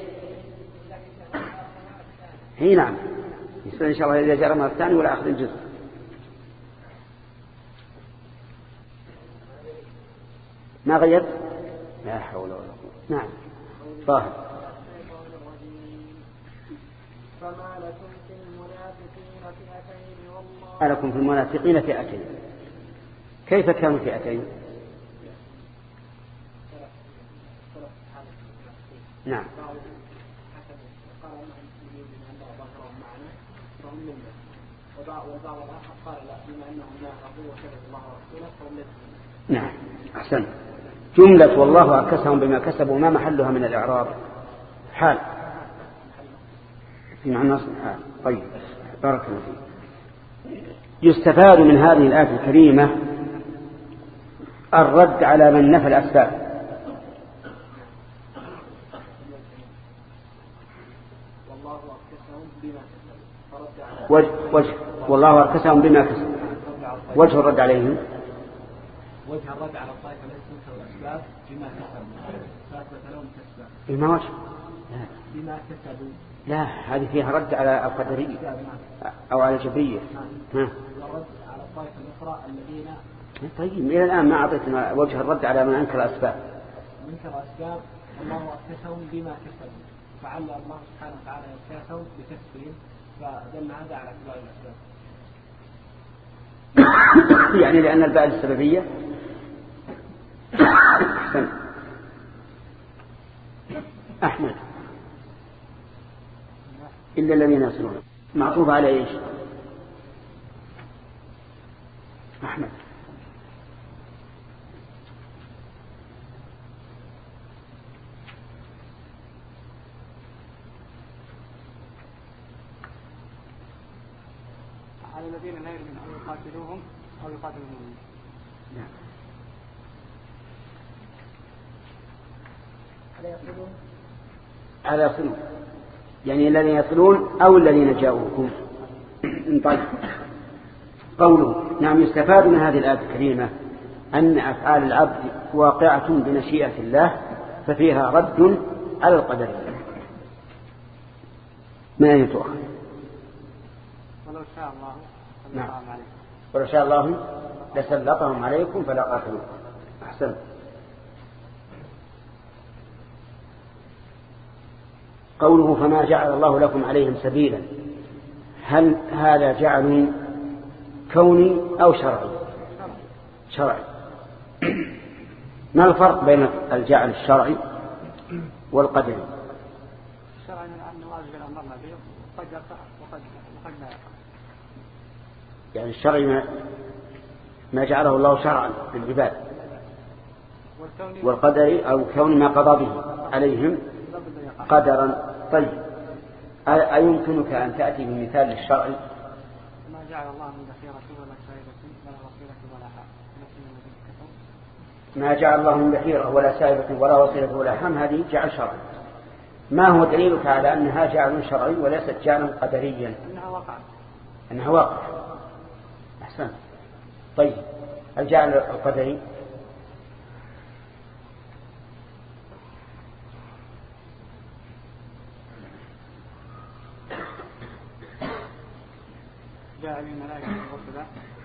هي نعم يصير إن شاء الله إذا جرى مرة الثانية ولا أخذ الجزء. ما غير؟ لا حول ولا قوة. نعم ظاهر. فما لكم في المنافقين فئتين والله ما لكم في المنافقين فئتين. كيف كانوا فئتين؟ نعم وبعض الآخر قال لا بما أنهم لا أرضوا وكذب الله ورسوله فهم. نعم أحسن. جملة والله أكسهم بما كسبوا ما محلها من الإعراب؟ حال في معنى نصب حال. طيب بارك الله فيك. يستفاد من هذه الآية الكريمة الرد على من نفى الأسباب. وجه, وجه والله أركسهم بما كسبوا. وجه الرد عليهم وجه الرد على الطائفة التي تنكر الأسباب بما كسبوا فأثبت لهم كسبا. بما وجه بما كسبوا. لا هذه فيها رد على القدرية أو على الجبرية. والرد على الطائفة الأخرى الذين. طيب إلى الآن ما أعطيتنا وجه الرد على من أنكر الأسباب. منكر الأسباب الله أركسهم بما كسبوا فعل الله سبحانه وتعالى يركسهم بكسبهم فدل هذا على اعتبار الأسباب. يعني لأن الباء السببية. أحسن. أحمد إلا الذين يصلون معطوف على إيش؟ أحمد على الذين لا يريدون أن يقاتلوهم أو يقاتلوا المؤمنين. نعم. على يصلون على يصلون يعني الذين يصلون أو الذين جاءوكم. طيب قوله نعم يستفاد من هذه الآية الكريمة أن أفعال العبد واقعة بمشيئة الله ففيها رد على القدر. ما يتوخى ولو شاء الله نعم ولو شاء الله لسلطهم عليكم فلا قاتلوا. أحسن. قوله فما جعل الله لكم عليهم سبيلا هل هذا جعل كوني أو شرعي؟ شرعي. ما الفرق بين الجعل الشرعي والقدري؟ الشرعي من أن الله جل أمرنا به وقد يقع وقد لا يقع. يعني الشرعي ما, ما جعله الله شرعا للعباد والقدري أو كون ما قضى به عليهم قدرا. طيب أيمكنك أن تأتي بمثال للشرعي؟ ما جعل الله من بحيرة ولا سائبة ولا وصيلة ولا حام. ما جعل الله من بحيرة ولا سائبة ولا وصيلة ولا حام هذه جعل شرعي. ما هو دليلك على أنها جعل شرعي وليست جعلا قدريا؟ أنها وقع. أنها وقع. أحسن. طيب الجعل القدري جاء بالملائكة والرسل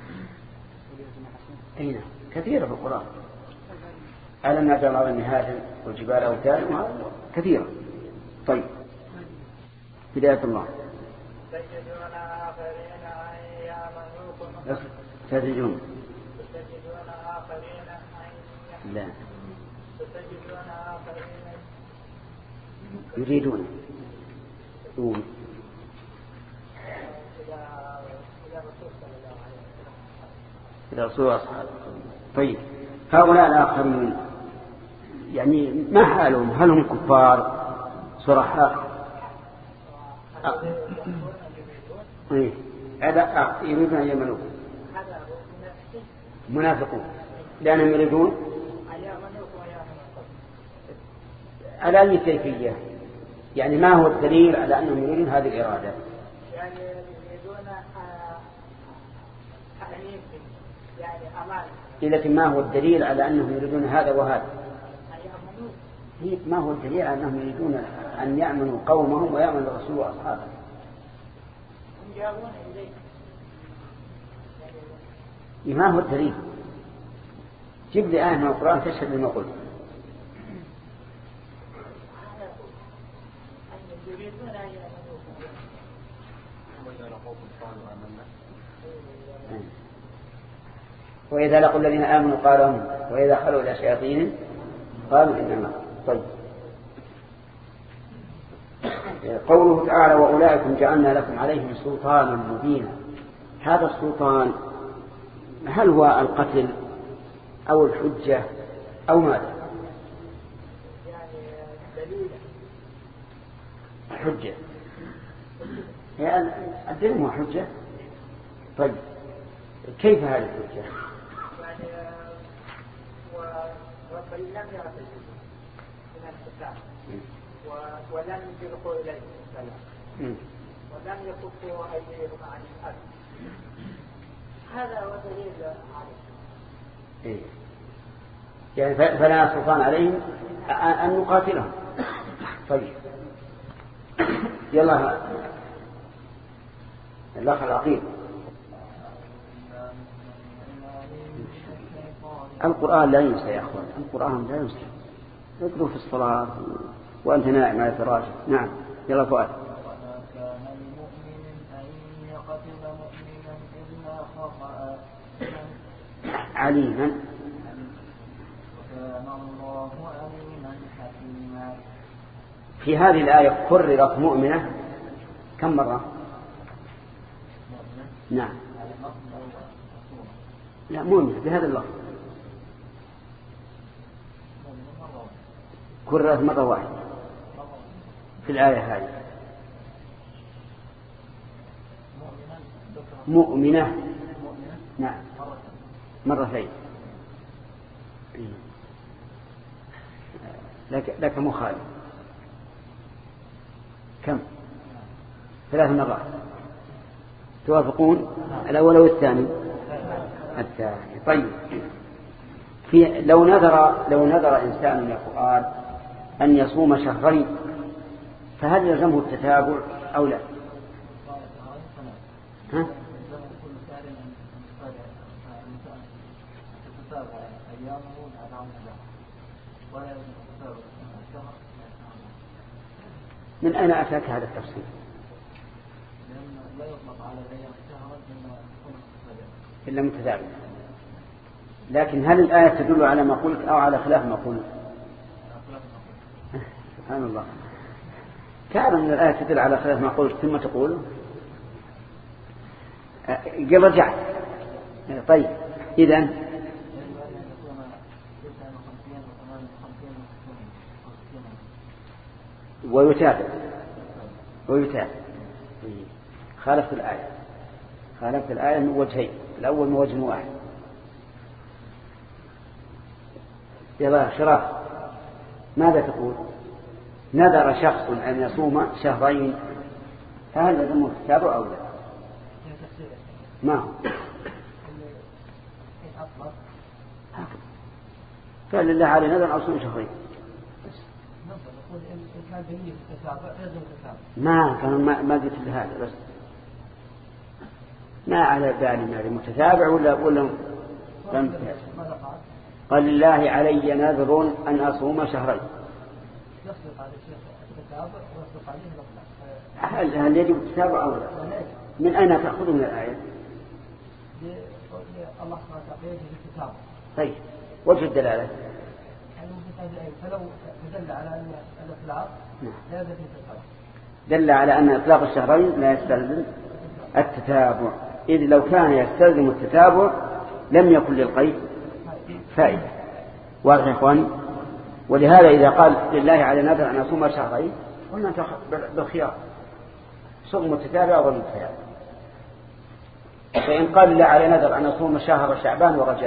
أين كثيرة في القرآن. ألم نجعل الأرض مهادا والجبال أوتادا كثيرة. طيب هداية الله. تجدون آخرين أن يأمنوكم تجدون تجدون آخرين أن لا تجدون آخرين يريدون يقول إلى رسول أصحاب. طيب هؤلاء الآخرين يعني ما حالهم؟ هل هم كفار صرحاء؟ إيه هذا يريدون أن يمنوه منافقون لأنهم يريدون على أي كيفية؟ يعني ما هو الدليل على أنهم يريدون هذه الإرادة؟ يعني يريدون تأمين يعني أمان. لكن ما هو الدليل على أنهم يريدون هذا وهذا؟ ما هو الدليل أنهم يريدون أن يأمنوا قومهم ويأمنوا الرسول وأصحابه؟ هم جاءون إليه. ما هو الدليل؟ جيب لي آية من القرآن تشهد لما قلت. وإذا لقوا الذين آمنوا قالوا هم، وإذا خلوا إلى شياطينهم قالوا إنما. طيب، قوله تعالى وأولئكم جعلنا لكم عليهم سلطانا مبينا. هذا السلطان هل هو القتل أو الحجة أو ماذا؟ الحجة يعني الدين هو حجة. طيب كيف هذه الحجة؟ يعني وفإن لم يرد من الحكام ولم يلقوا إليه السلام ولم يكفوا أيديهم عن الحد، هذا هو دليل عليه. إيه؟ يعني فلا سلطان عليهم أن نقاتلهم. طيب يلا الأخ العقيل. القرآن لا ينسى يا أخوان، القرآن لا ينسى. اقرأوا في الصلاة وأنت نائم على فراشك. نعم يلا فؤاد. وما كان لمؤمن أن يقتل مؤمنا إلا خطأ عليما وكان الله عليما حكيما. في هذه الآية كررت مؤمنة كم مرة؟ نعم لا مؤمنة بهذا اللفظ كررت مرة واحدة في الآية هذه. مؤمنة نعم مرتين. لك لك مخالف كم؟ ثلاث مرات. توافقون الأول والثاني؟ الثاني. طيب في لو نذر لو نذر إنسان يا فؤاد أن يصوم شهرين فهل يلزمه التتابع أو لا؟ ها؟ من أين أتاك هذا التفصيل؟ إلا متتابع. لكن هل الآية تدل على ما قلت أو على خلاف ما قلت؟ سبحان الله. كان من الآية تدل على خلاف ما قلت ثم تقول قل رجعت. طيب إذن ويتابع ويتابع. خالفت الآية خالفت الآية من وجهين. الأول من وجه واحد. يلا شراف ماذا تقول؟ نذر شخص أن يصوم شهرين فهل لزمه التتابع أو لا؟ ما هو قال لله علي نذر أصوم شهرين ما كان ما ما قلت لهذا بس ما على بالي ما متتابع ولا ولا قال لله علي نذر أن أصوم شهرين. هل, هل يجب التتابع أو لا؟ من أين تأخذ من الآية؟ الله سبحانه وتعالى. طيب وجه الدلالة؟ فلو دل على أن الإطلاق لا يلزم التتابع. دل على أن إطلاق الشهرين لا يستلزم التتابع، إذ لو كان يستلزم التتابع لم يكن للقيد فائدة. واضح يا إخواني؟ ولهذا إذا قال لله على نذر أن أصوم شهرين قلنا بالخيار صوم متتابع وغير متتابع. فإن قال لله على نذر أن أصوم شهر شعبان ورجب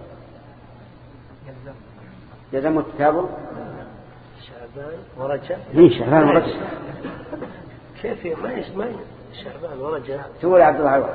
يلزم التتابع. شعبان ورجب ليه شعبان ورجب؟ كيف ما يسمى شعبان ورجب؟ تقول عبد الله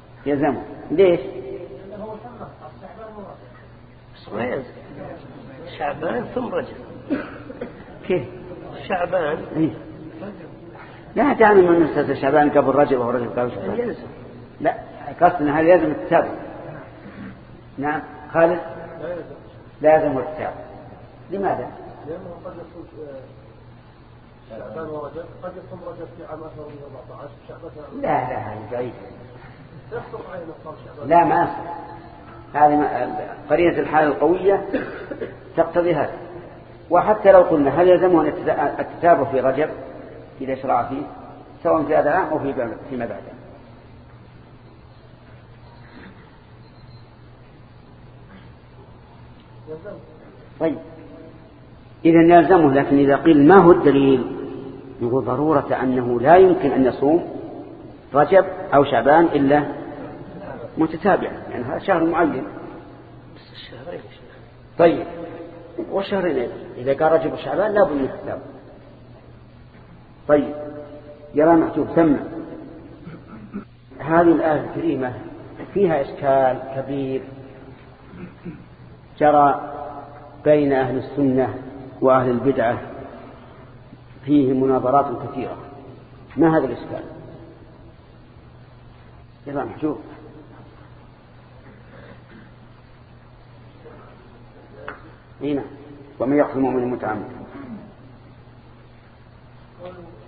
يلزمه ليش؟ ما يلزم شعبان ثم رجب. كيف؟ شعبان إيه؟ لا تعلم من نستثنى شعبان قبل رجب أو رجب قبل شعبان. يلزم. لا قصدنا هل يلزم التتابع؟ نعم خالد لا يلزم التتابع. لماذا؟ لأنه قد يكون شعبان ورجب، قد يكون رجب في عام ألف وأربعة عشر شعبان. لا لا هذه بعيدة. يصدق عليه نصاب شعبان. لا ما أصدق. هذه قرينة الحالة القوية تقتضي هذا. وحتى لو قلنا هل يلزمه التتابع في رجب إذا شرع فيه سواء في هذا العام أو فيما بعده. طيب إذا يلزمه، لكن إذا قيل ما هو الدليل نقول ضرورة أنه لا يمكن أن يصوم رجب أو شعبان إلا متتابعا، يعني هذا شهر معين. طيب والشهرين إذا قال رجب وشعبان لا بد من التتابع. طيب يرى مكتوب ثم هذه الآية الكريمة فيها إشكال كبير جرى بين أهل السنة وأهل البدعة، فيه مناظرات كثيرة. ما هذا الإشكال؟ يرى مكتوب هنا ومن يقتل المؤمن متعمدا.